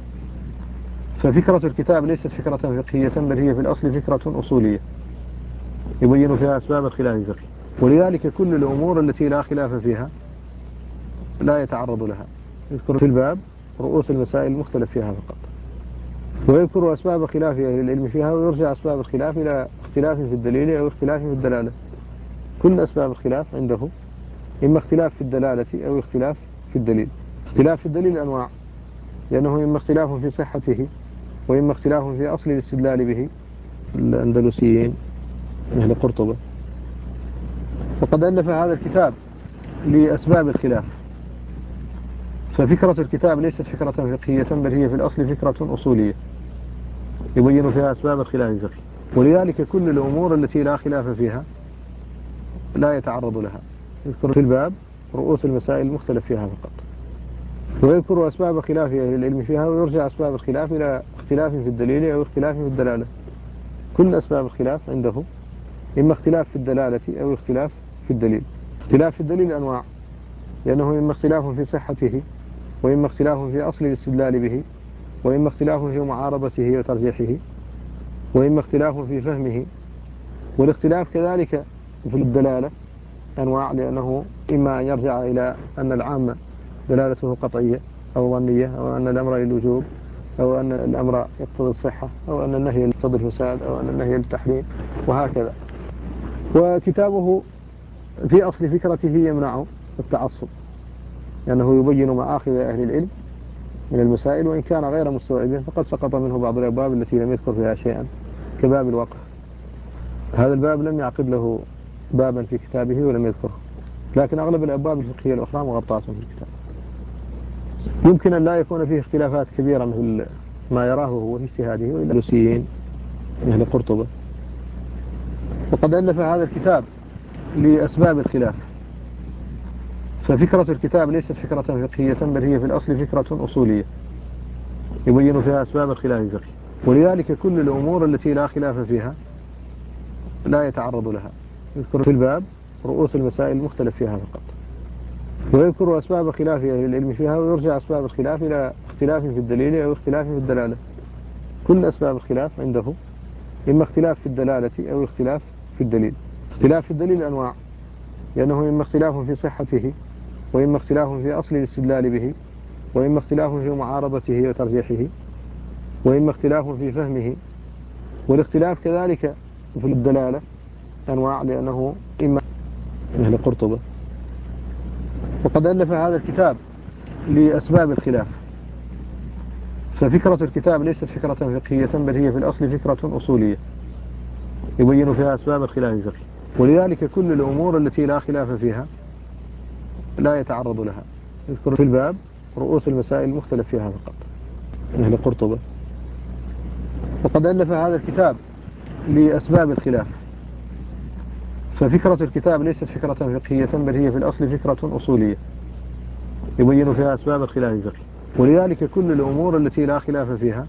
S1: ففكرة الكتاب ليست فكرة فقهية، بل هي في الأصل فكرة أصولية يبين فيها أسباب الخلاف الفقهي. ولذلك كل الأمور التي لا خلاف فيها لا يتعرض لها. يذكر في الباب رؤوس المسائل المختلف فيها فقط، ويذكر أسباب خلاف أهل العلم فيها، ويرجع أسباب الخلاف إلى اختلاف في الدليل أو اختلاف في الدلالة. كل أسباب الخلاف عنده إما اختلاف في الدلالة أو اختلاف في الدليل. اختلاف في الدليل أنواع، لأنه إما اختلاف في صحته، وإما اختلاف في أصل الاستدلال به الأندلسيين من أهل قرطبة. وقد ألف هذا الكتاب لأسباب الخلاف. ففكرة الكتاب ليست فكرة فقهية، بل هي في الأصل فكرة أصولية يبين فيها أسباب الخلاف الفقهي. ولذلك كل الأمور التي لا خلاف فيها لا يتعرض لها. يذكر في الباب رؤوس المسائل المختلف فيها فقط، ويذكر أسباب خلاف أهل العلم فيها، ويرجع أسباب الخلاف إلى اختلاف في الدليل أو اختلاف في الدلالة. كل أسباب الخلاف عنده إما اختلاف في الدلالة أو اختلاف في الدليل. اختلاف في الدليل أنواع، لأنه إما اختلاف في صحته، وإما اختلاف في أصل الاستدلال به، وإما اختلاف في معارضته وترجيحه، وإما اختلاف في فهمه. والاختلاف كذلك في الدلالة أنواع، لأنه إما أن يرجع إلى أن العامة دلالته قطعية أو ظنية، أو أن الأمر للوجوب، أو أن الأمر يقتضي الصحة، أو أن النهي يقتضي الفساد، أو أن النهي للتحريم، وهكذا. وكتابه في أصل فكرته يمنع التعصب، لأنه يبين مآخذ أهل العلم من المسائل، وإن كان غير مستوعب فقد سقط منه بعض الأبواب التي لم يذكر فيها شيئا، كباب الوقف. هذا الباب لم يعقد له بابا في كتابه ولم يذكره، لكن أغلب الأبواب الفقهية الأخرى مغطاة في الكتاب. يمكن أن لا يكون فيه اختلافات كبيرة مثل ما يراه هو في اجتهاده وإلا الأندلسيين من أهل قرطبة. وقد ألف هذا الكتاب لأسباب الخلاف. ففكرة الكتاب ليست فكرة فقهية، بل هي في الأصل فكرة أصولية يبين فيها أسباب الخلاف الفقهي. ولذلك كل الأمور التي لا خلاف فيها لا يتعرض لها. يذكر في الباب رؤوس المسائل المختلف فيها فقط، ويذكر أسباب خلاف أهل العلم فيها، ويرجع أسباب الخلاف إلى اختلاف في الدليل أو اختلاف في الدلالة. كل أسباب الخلاف عنده إما اختلاف في الدلالة أو اختلاف في الدليل. اختلاف في الدليل أنواع، لأنه إما اختلاف في صحته، وإما اختلاف في أصل الاستدلال به، وإما اختلاف في معارضته وترجيحه، وإما اختلاف في فهمه. والاختلاف كذلك في الدلالة أنواع، لأنه إما أهل قرطبة. وقد ألف هذا الكتاب لأسباب الخلاف، ففكرة الكتاب ليست فكرة فقهية، بل هي في الأصل فكرة أصولية يبين فيها أسباب الخلاف الفقهي. ولذلك كل الأمور التي لا خلاف فيها لا يتعرض لها. يذكر في الباب رؤوس المسائل المختلف فيها فقط، أهل قرطبة. وقد ألف هذا الكتاب لأسباب الخلاف، ففكرة الكتاب ليست فكرة فقهية، بل هي في الأصل فكرة أصولية يبين فيها أسباب الخلاف الفقهي. ولذلك كل الأمور التي لا خلاف فيها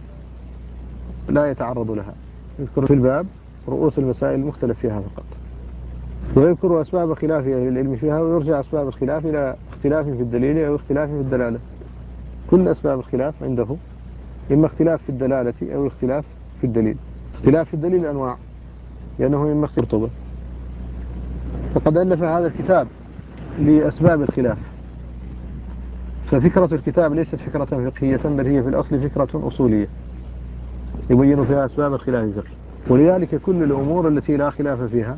S1: لا يتعرض لها. يذكر في الباب رؤوس المسائل المختلف فيها فقط، ويذكر أسباب خلاف أهل العلم فيها، ويرجع أسباب الخلاف إلى اختلاف في الدليل أو اختلاف في الدلالة. كل أسباب الخلاف عنده إما اختلاف في الدلالة أو اختلاف في الدليل. اختلاف في الدليل أنواع، لأنه إما قرطبة. وقد ألف هذا الكتاب لأسباب الخلاف، ففكرة الكتاب ليست فكرة فقهية، بل هي في الأصل فكرة أصولية يبين فيها أسباب الخلاف الفقهي. ولذلك كل الأمور التي لا خلاف فيها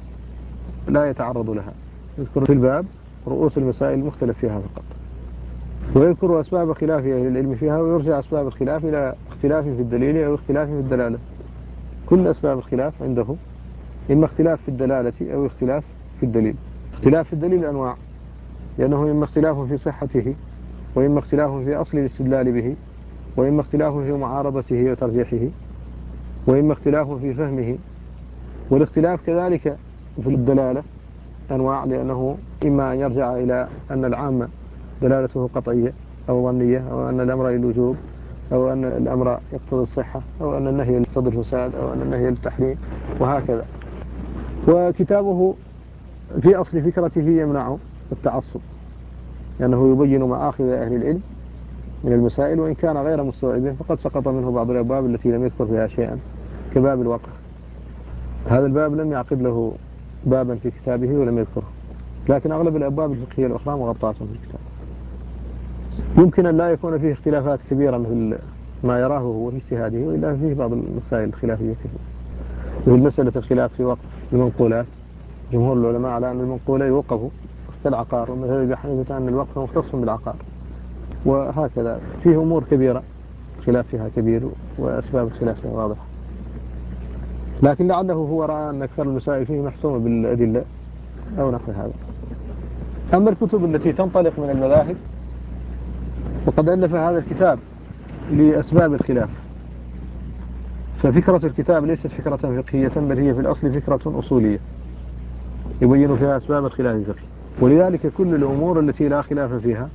S1: لا يتعرض لها. يذكر في الباب رؤوس المسائل المختلف فيها فقط، ويذكر أسباب خلاف أهل العلم فيها، ويرجع أسباب الخلاف إلى اختلاف في الدليل أو اختلاف في الدلالة. كل أسباب الخلاف عنده إما اختلاف في الدلالة أو اختلاف في الدليل. اختلاف في الدليل أنواع، لأنه إما اختلاف في صحته، وإما اختلاف في أصل الاستدلال به، وإما اختلاف في معارضته وترجيحه، وإما اختلاف في فهمه. والاختلاف كذلك في الدلالة أنواع، لأنه إما أن يرجع إلى أن العام دلالته قطعية أو ظنية، أو أن الأمر للوجوب، أو أن الأمر يقتضي الصحة، أو أن النهي يقتضي الفساد، أو أن النهي للتحريم، وهكذا. وكتابه في أصل فكرته يمنع التعصب، لأنه يبين مآخذ أهل العلم من المسائل، وإن كان غير مستوعب فقد سقط منه بعض الأبواب التي لم يذكر فيها شيئا، كباب الوقف. هذا الباب لم يعقد له بابا في كتابه ولم يذكره، لكن أغلب الأبواب الفقهية الأخرى مغطاة في الكتاب. يمكن أن لا يكون فيه اختلافات كبيرة مثل ما يراه هو في اجتهاده، وإلا فيه بعض المسائل الخلافية كثيرة، مثل مسألة الخلاف في وقف المنقولات. جمهور العلماء على أن المنقولة يوقف كالعقار، ومثل أبي حنيفة أن الوقف مختص بالعقار، وهكذا. فيه أمور كبيرة خلاف فيها كبير، وأسباب الخلاف فيها واضحة، لكن لعله هو رأى أن أكثر المسائل فيه محسومة بالأدلة أو نحو هذا. أما الكتب التي تنطلق من المذاهب، وقد ألف هذا الكتاب لأسباب الخلاف، ففكرة الكتاب ليست فكرة فقهية، بل هي في الأصل فكرة أصولية يبين فيها أسباب الخلاف الفقهي. ولذلك كل الأمور التي لا خلاف فيها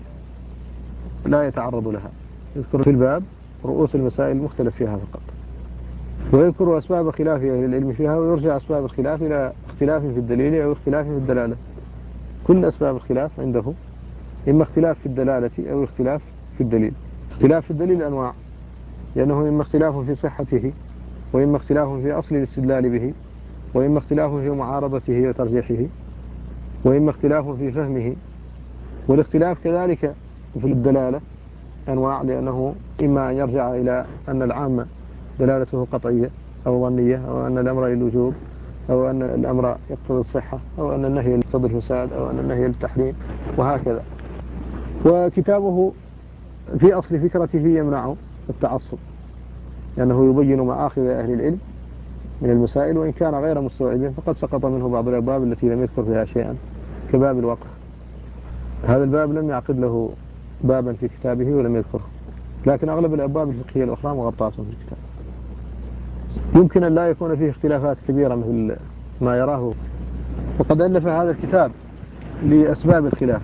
S1: لا يتعرض لها. يذكر في الباب رؤوس المسائل المختلف فيها فقط، ويذكر أسباب خلاف أهل العلم فيها، ويرجع أسباب الخلاف إلى اختلاف في الدليل أو اختلاف في الدلالة. كل أسباب الخلاف عنده إما اختلاف في الدلالة أو اختلاف في الدليل. اختلاف في الدليل أنواع، لأنه إما اختلاف في صحته، وإما اختلاف في أصل الاستدلال به، وإما اختلاف في معارضته وترجيحه، وإما اختلاف في فهمه. والاختلاف كذلك في الدلالة أنواع، لأنه إما أن يرجع إلى أن العام دلالته قطعية أو ظنية، أو أن الأمر للوجوب، أو أن الأمر يقتضي الصحة، أو أن النهي يقتضي الفساد، أو أن النهي للتحريم، وهكذا. وكتابه في أصل فكرته يمنع التعصب، لأنه يبين مآخذ أهل العلم من المسائل، وإن كان غير مستوعب فقد سقط منه بعض الأبواب التي لم يذكر فيها شيئا، كباب الوقف. هذا الباب لم يعقد له بابا في كتابه ولم يذكره، لكن أغلب الأبواب الفقهية الأخرى مغطاة في الكتاب. يمكن أن لا يكون فيه اختلافات كبيرة مثل ما يراه. وقد ألف هذا الكتاب لأسباب الخلاف،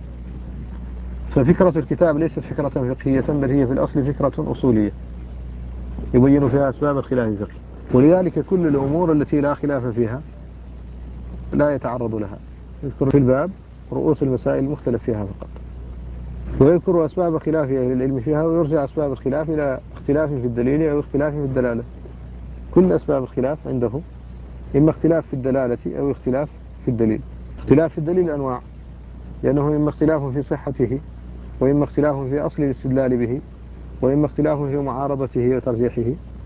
S1: ففكرة الكتاب ليست فكرة فقهية، بل هي في الأصل فكرة أصولية يبين فيها أسباب الخلاف الفقهي. ولذلك كل الأمور التي لا خلاف فيها لا يتعرض لها. يذكر في الباب رؤوس المسائل المختلف فيها فقط، ويذكر أسباب خلاف أهل العلم فيها، ويرجع أسباب الخلاف إلى اختلاف في الدليل أو اختلاف في الدلالة. كل أسباب الخلاف عنده إما اختلاف في الدلالة أو اختلاف في الدليل. اختلاف في الدليل أنواع، لأنه إما اختلاف في صحته، وإما اختلاف في أصل الاستدلال به، وإما اختلاف في معارضته وترجيحه،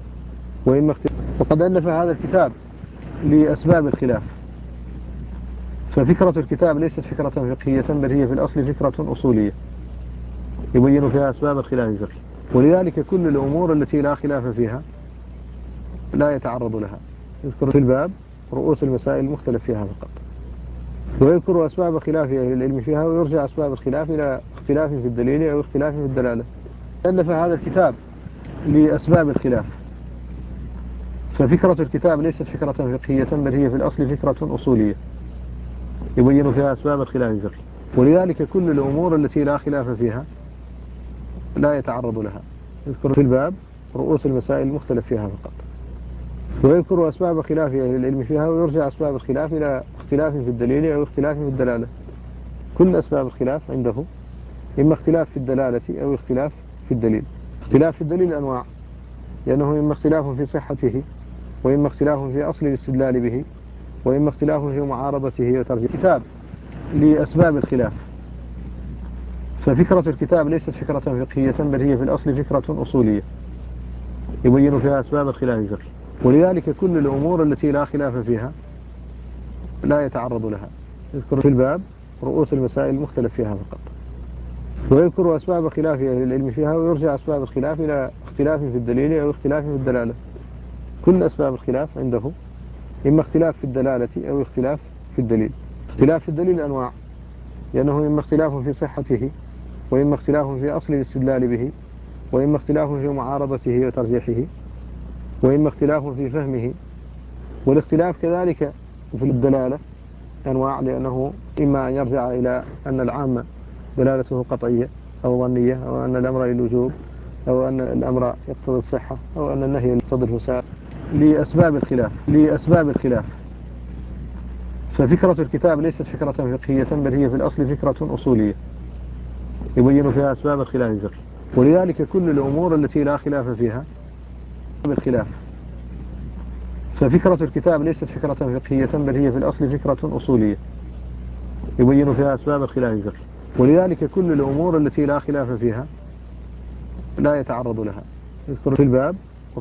S1: وقد ألف هذا الكتاب لأسباب الخلاف. ففكرة الكتاب ليست فكرة فقهية، بل هي في الأصل فكرة أصولية يبين فيها أسباب الخلاف الفقهي، ولذلك كل الأمور التي لا خلاف فيها لا يتعرض لها. يذكر في الباب رؤوس المسائل المختلف فيها فقط، ويذكر أسباب خلاف أهل العلم فيها، ويرجع أسباب الخلاف إلى اختلاف في الدليل أو اختلاف في الدلالة. ألف هذا الكتاب لأسباب الخلاف. ففكرة الكتاب ليست فكرة فقهية، بل هي في الأصل فكرة أصولية يبين فيها أسباب الخلاف الفقهي، ولذلك كل الأمور التي لا خلاف فيها لا يتعرض لها. يذكر في الباب رؤوس المسائل المختلف فيها فقط، ويذكر أسباب خلاف أهل العلم فيها، ويرجع أسباب الخلاف إلى اختلاف في الدليل أو اختلاف في الدلالة. كل أسباب الخلاف عنده إما اختلاف في الدلالة أو اختلاف في الدليل. اختلاف في الدليل أنواع، لأنه إما اختلاف في صحته، وإما اختلاف في أصل الاستدلال به، وإما اختلاف في معارضته وترجيحه. كتاب لأسباب الخلاف. ففكرة الكتاب ليست فكرة فقهية، بل هي في الأصل فكرة أصولية يبين فيها أسباب الخلاف الفقهي، ولذلك كل الأمور التي لا خلاف فيها لا يتعرض لها. يذكر في الباب رؤوس المسائل المختلف فيها فقط، ويذكر أسباب خلاف أهل العلم فيها، ويرجع أسباب الخلاف إلى اختلاف في الدليل أو اختلاف في الدلالة. كل أسباب الخلاف عنده إما اختلاف في الدلالة أو اختلاف في الدليل. اختلاف في الدليل أنواع، لأنه إما اختلاف في صحته، وإما اختلاف في أصل الاستدلال به، وإما اختلاف في معارضته وترجيحه، وإما اختلاف في فهمه. والاختلاف كذلك في الدلالة أنواع، لأنه إما أن يرجع إلى أن العام دلالته قطعية أو ظنية، أو أن الأمر للوجوب، أو أن الأمر يقتضي الصحة، أو أن النهي يقتضي الفساد. لأسباب الخلاف. ففكرة الكتاب ليست فكرة فقهية، بل هي في الأصل فكرة أصولية يبين فيها أسباب الخلاف الفقهي، ولذلك كل الأمور التي لا خلاف فيها بالخلاف. ففكرة الكتاب ليست فكرة فقهية، بل هي في الأصل فكرة أصولية يبين فيها أسباب الخلاف الفقهي، ولذلك كل الأمور التي لا خلاف فيها لا يتعرض لها. يذكر في الباب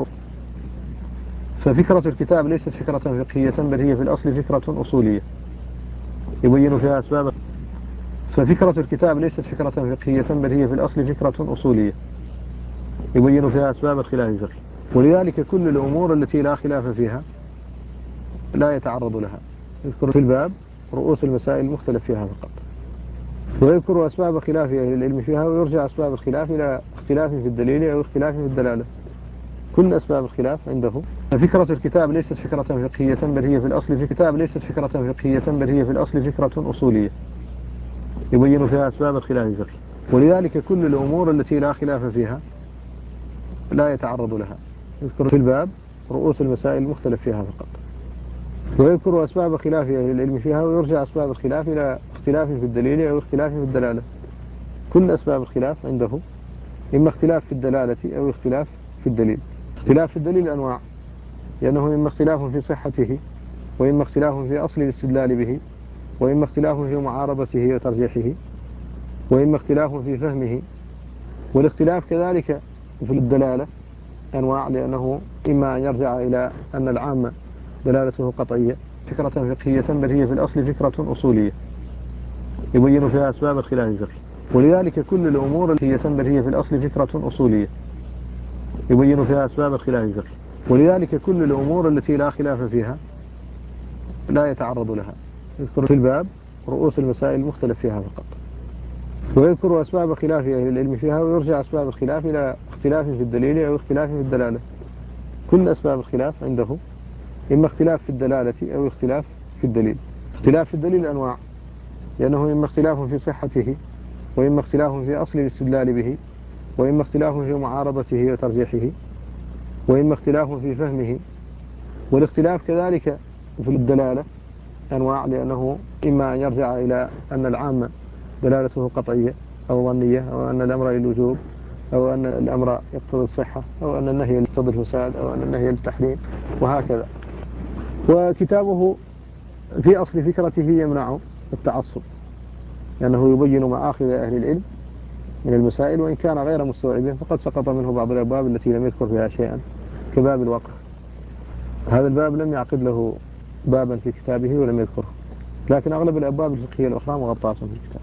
S1: ففكرة الكتاب ليست فكرة فقهية، بل هي في الأصل فكرة أصولية يبين فيها أسباب. ففكرة الكتاب ليست فكرة فقهية، بل هي في الأصل فكرة أصولية يبين فيها أسباب الخلاف الفقهي، ولذلك كل الأمور التي لا خلاف فيها لا يتعرض لها. يذكر في الباب رؤوس المسائل المختلف فيها فقط، ويذكر أسباب خلاف أهل العلم فيها، ويرجع أسباب الخلاف إلى اختلاف في الدليل أو اختلاف في الدلالة. كل أسباب الخلاف عنده. ففكرة الكتاب ليست فكرة فقهية، بل هي في الأصل فكرة أصولية يبين فيها أسباب الخلاف الفقهي، ولذلك كل الأمور التي لا خلاف فيها لا يتعرض لها. يذكر في الباب رؤوس المسائل المختلف فيها فقط، ويذكر أسباب خلاف أهل العلم فيها، ويرجع أسباب الخلاف إلى اختلاف في الدليل أو اختلاف في الدلالة. كل أسباب الخلاف عنده إما اختلاف في الدلالة أو اختلاف في الدليل. اختلاف في الدليل أنواع، لأنه إما اختلاف في صحته، وإما اختلاف في أصل الاستدلال به، وإما اختلاف في معارضته وترجيحه، وإما اختلاف في فهمه. والاختلاف كذلك في الدلالة أنواع، لأنه إما أن يرجع إلى أن العام دلالته قطعية فكرة فقهية، بل هي في الأصل فكرة أصولية يبين فيها أسباب الخلاف الفقهي، ولذلك كل الأمور التي بل هي في الأصل فكرة أصولية يبين فيها أسباب الخلاف الفقهي، ولذلك كل الأمور التي لا خلاف فيها لا يتعرض لها. يذكر في الباب رؤوس المسائل المختلف فيها فقط، ويذكر أسباب خلاف أهل العلم فيها، ويرجع أسباب الخلاف إلى اختلاف في الدليل أو اختلاف في الدلالة. كل أسباب الخلاف عنده إما اختلاف في الدلالة أو اختلاف في الدليل. اختلاف في الدليل أنواع، لأنه إما اختلاف في صحته، وإما اختلاف في أصل الاستدلال به، وإما اختلاف في معارضته وترجيحه، وإما اختلاف في فهمه. والاختلاف كذلك في الدلالة أنواع، لأنه إما أن يرجع إلى أن العام دلالته قطعية أو ظنية، أو أن الأمر للوجوب، أو أن الأمر يقتضي الصحة، أو أن النهي يقتضي الفساد، أو أن النهي للتحريم، وهكذا. وكتابه في أصل فكرته يمنع التعصب، لأنه يبين مآخذ أهل العلم من المسائل، وإن كان غير مستوعب فقد سقط منه بعض الأبواب التي لم يذكر فيها شيئا، كباب الوقف. هذا الباب لم يعقد له بابا في كتابه ولم يذكره، لكن أغلب الأبواب الفقهية الأخرى مغطاة في الكتاب.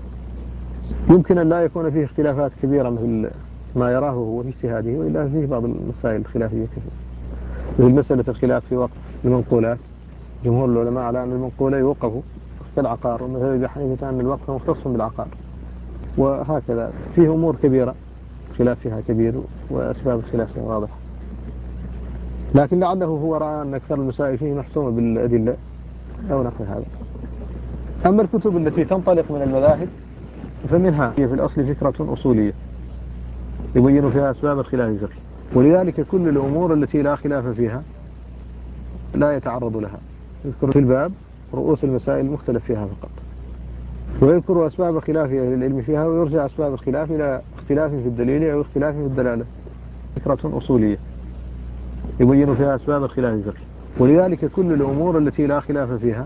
S1: يمكن أن لا يكون فيه اختلافات كبيرة مثل ما يراه هو في اجتهاده، وإلا فيه بعض المسائل الخلافية كثيرة، مثل مسألة الخلاف في وقف المنقولات. جمهور العلماء على أن المنقولة يوقف في العقار، ومذهب أبي حنيفة أن الوقف مختص بالعقار، وهكذا. فيه أمور كبيرة خلاف فيها كبير، وأسباب الخلاف فيها واضحة، لكن لعله هو رأى أن أكثر المسائل فيه محسومة بالأدلة أو نحو هذا. أما الكتب التي تنطلق من المذاهب فمنها هي في الأصل فكرة أصولية يبين فيها أسباب الخلاف الفقهي، ولذلك كل الأمور التي لا خلاف فيها لا يتعرض لها، يذكر في الباب رؤوس المسائل المختلف فيها فقط، ويذكر أسباب خلاف أهل العلم فيها، ويرجع أسباب الخلاف إلى اختلاف في الدليل أو اختلاف في الدلالة. فكرة أصولية يبين فيها أسباب الخلاف الفقهي، ولذلك كل الأمور التي لا خلاف فيها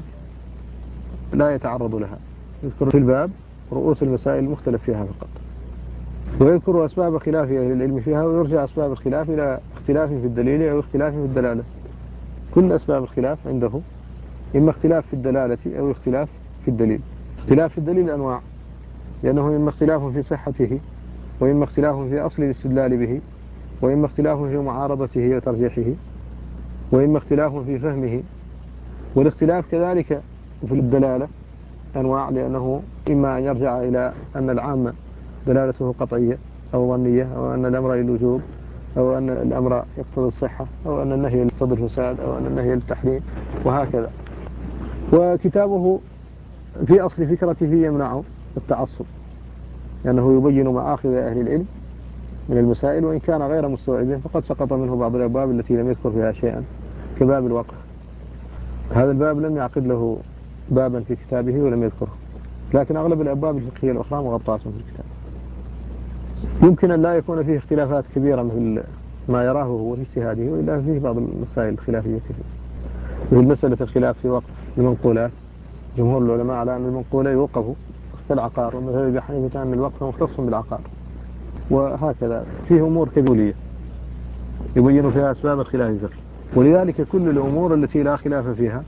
S1: لا يتعرض لها، يذكر في الباب رؤوس المسائل المختلف فيها فقط، ويذكر أسباب خلاف أهل العلم فيها، ويرجع أسباب الخلاف إلى اختلاف في الدليل أو اختلاف في الدلالة. كل أسباب الخلاف عنده إما اختلاف في الدلالة أو اختلاف في الدليل. اختلاف في الدليل أنواع، لأنه إما اختلاف في صحته، وإما اختلاف في أصل الاستدلال به، وإما اختلاف في معارضته وترجيحه، وإما اختلاف في فهمه. والاختلاف كذلك في الدلالة أنواع، لأنه إما أن يرجع إلى أن العام دلالته قطعية أو ظنية، أو أن الأمر للوجوب، أو أن الأمر يقتضي الصحة، أو أن النهي يقتضي الفساد، أو أن النهي للتحريم، وهكذا. وكتابه في أصل فكرته يمنع التعصب، لأنه يبين مآخذ أهل العلم من المسائل، وإن كان غير مستوعب فقد سقط منه بعض الأبواب التي لم يذكر فيها شيئا، كباب الوقف. هذا الباب لم يعقد له بابا في كتابه ولم يذكره، لكن أغلب الأبواب الفقهية الأخرى مغطاة في الكتاب. يمكن أن لا يكون فيه اختلافات كبيرة مثل ما يراه هو في اجتهاده، وإلا فيه بعض المسائل الخلافية كثيرة، مثل مسألة الخلاف في وقف المنقولات. جمهور العلماء على أن المنقولة يوقف في العقار، ومذهب أبي حنيفة أن الوقف مختص بالعقار، وهكذا. فيه أمور كبيرة يبين فيها أسباب الخلاف الفقهي، ولذلك كل الأمور التي لا خلاف فيها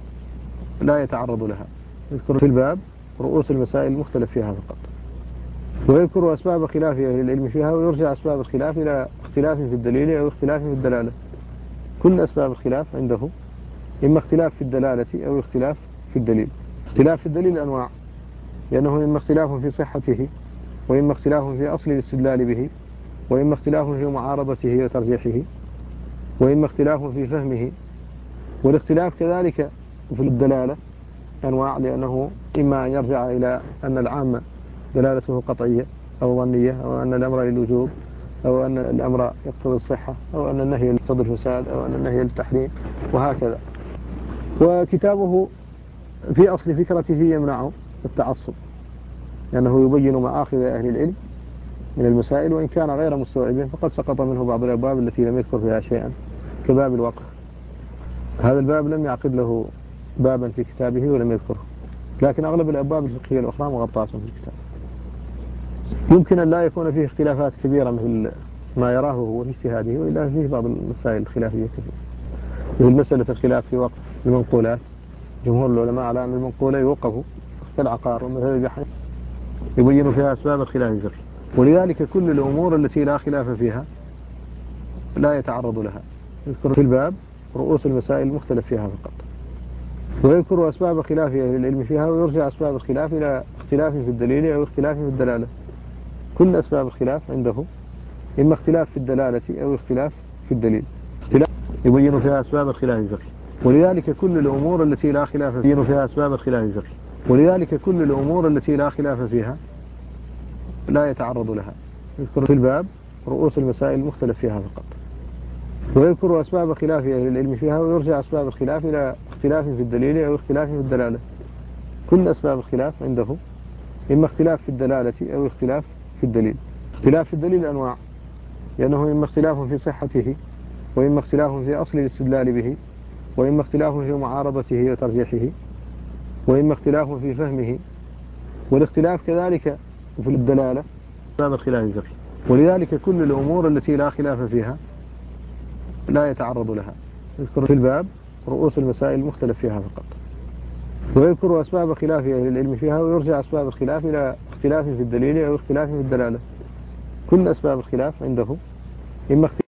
S1: لا يتعرض لها، يذكر في الباب رؤوس المسائل المختلف فيها فقط، ويذكر أسباب خلاف أهل العلم فيها، ويرجع أسباب الخلاف إلى اختلاف في الدليل أو اختلاف في الدلالة. كل أسباب الخلاف عنده إما اختلاف في الدلالة أو اختلاف في الدليل. اختلاف في الدليل أنواع، لأنه إما اختلاف في صحته، وإما اختلاف في أصل الاستدلال به، وإما اختلاف في معارضته وترجيحه، وإما اختلاف في فهمه. والاختلاف كذلك في الدلالة أنواع، لأنه إما أن يرجع إلى أن العام دلالته قطعية أو ظنية، أو أن الأمر للوجوب، أو أن الأمر يقتضي الصحة، أو أن النهي يقتضي الفساد، أو أن النهي للتحريم، وهكذا. وكتابه في أصل فكرته يمنع التعصب، لأنه يبين مآخذ أهل العلم من المسائل، وإن كان غير مستوعب فقد سقط منه بعض الأبواب التي لم يذكر فيها شيئا، كباب الوقف. هذا الباب لم يعقد له بابا في كتابه ولم يذكره، لكن أغلب الأبواب الفقهية الأخرى مغطاة في الكتاب. يمكن أن لا يكون فيه اختلافات كبيرة مثل ما يراه هو في اجتهاده، وإلا فيه بعض المسائل الخلافية كثيرة، مثل مسألة الخلاف في وقف المنقولات. جمهور العلماء على أن المنقولة يوقف في العقار، ومذهب أبي حنيفة يبين فيها أسباب الخلاف الفقهي، ولذلك كل الأمور التي لا خلاف فيها لا يتعرض لها، يذكر في الباب رؤوس المسائل المختلف فيها فقط، ويذكر أسباب خلاف أهل العلم فيها، ويرجع أسباب الخلاف إلى اختلاف في الدليل أو اختلاف في الدلالة. كل أسباب الخلاف عنده إما اختلاف في الدلالة أو اختلاف في الدليل. اختلاف يبين فيها أسباب الخلاف الفقهي، ولذلك كل الأمور التي لا خلاف يبين فيها أسباب الخلاف الفقهي، ولذلك كل الأمور التي لا خلاف فيها لا يتعرض لها، يذكر في الباب رؤوس المسائل المختلف فيها فقط، ويذكر أسباب خلاف أهل العلم فيها، ويرجع أسباب الخلاف إلى اختلاف في الدليل أو اختلاف في الدلالة. كل أسباب الخلاف عنده إما اختلاف في الدلالة أو اختلاف في الدليل. اختلاف في الدليل أنواع، لأنه إما اختلاف في صحته، وإما اختلاف في أصل الاستدلال به، وإما اختلاف في معارضته وترجيحه، وإما اختلاف في فهمه. والاختلاف كذلك في الدلالة أسباب الخلاف الفقهي. ولذلك كل الأمور التي لا خلاف فيها لا يتعرض لها، يذكر في الباب رؤوس المسائل المختلف فيها فقط، ويذكر أسباب خلاف أهل العلم فيها، ويرجع أسباب الخلاف إلى اختلاف في الدليل أو اختلاف في الدلالة. كل أسباب الخلاف عنده إما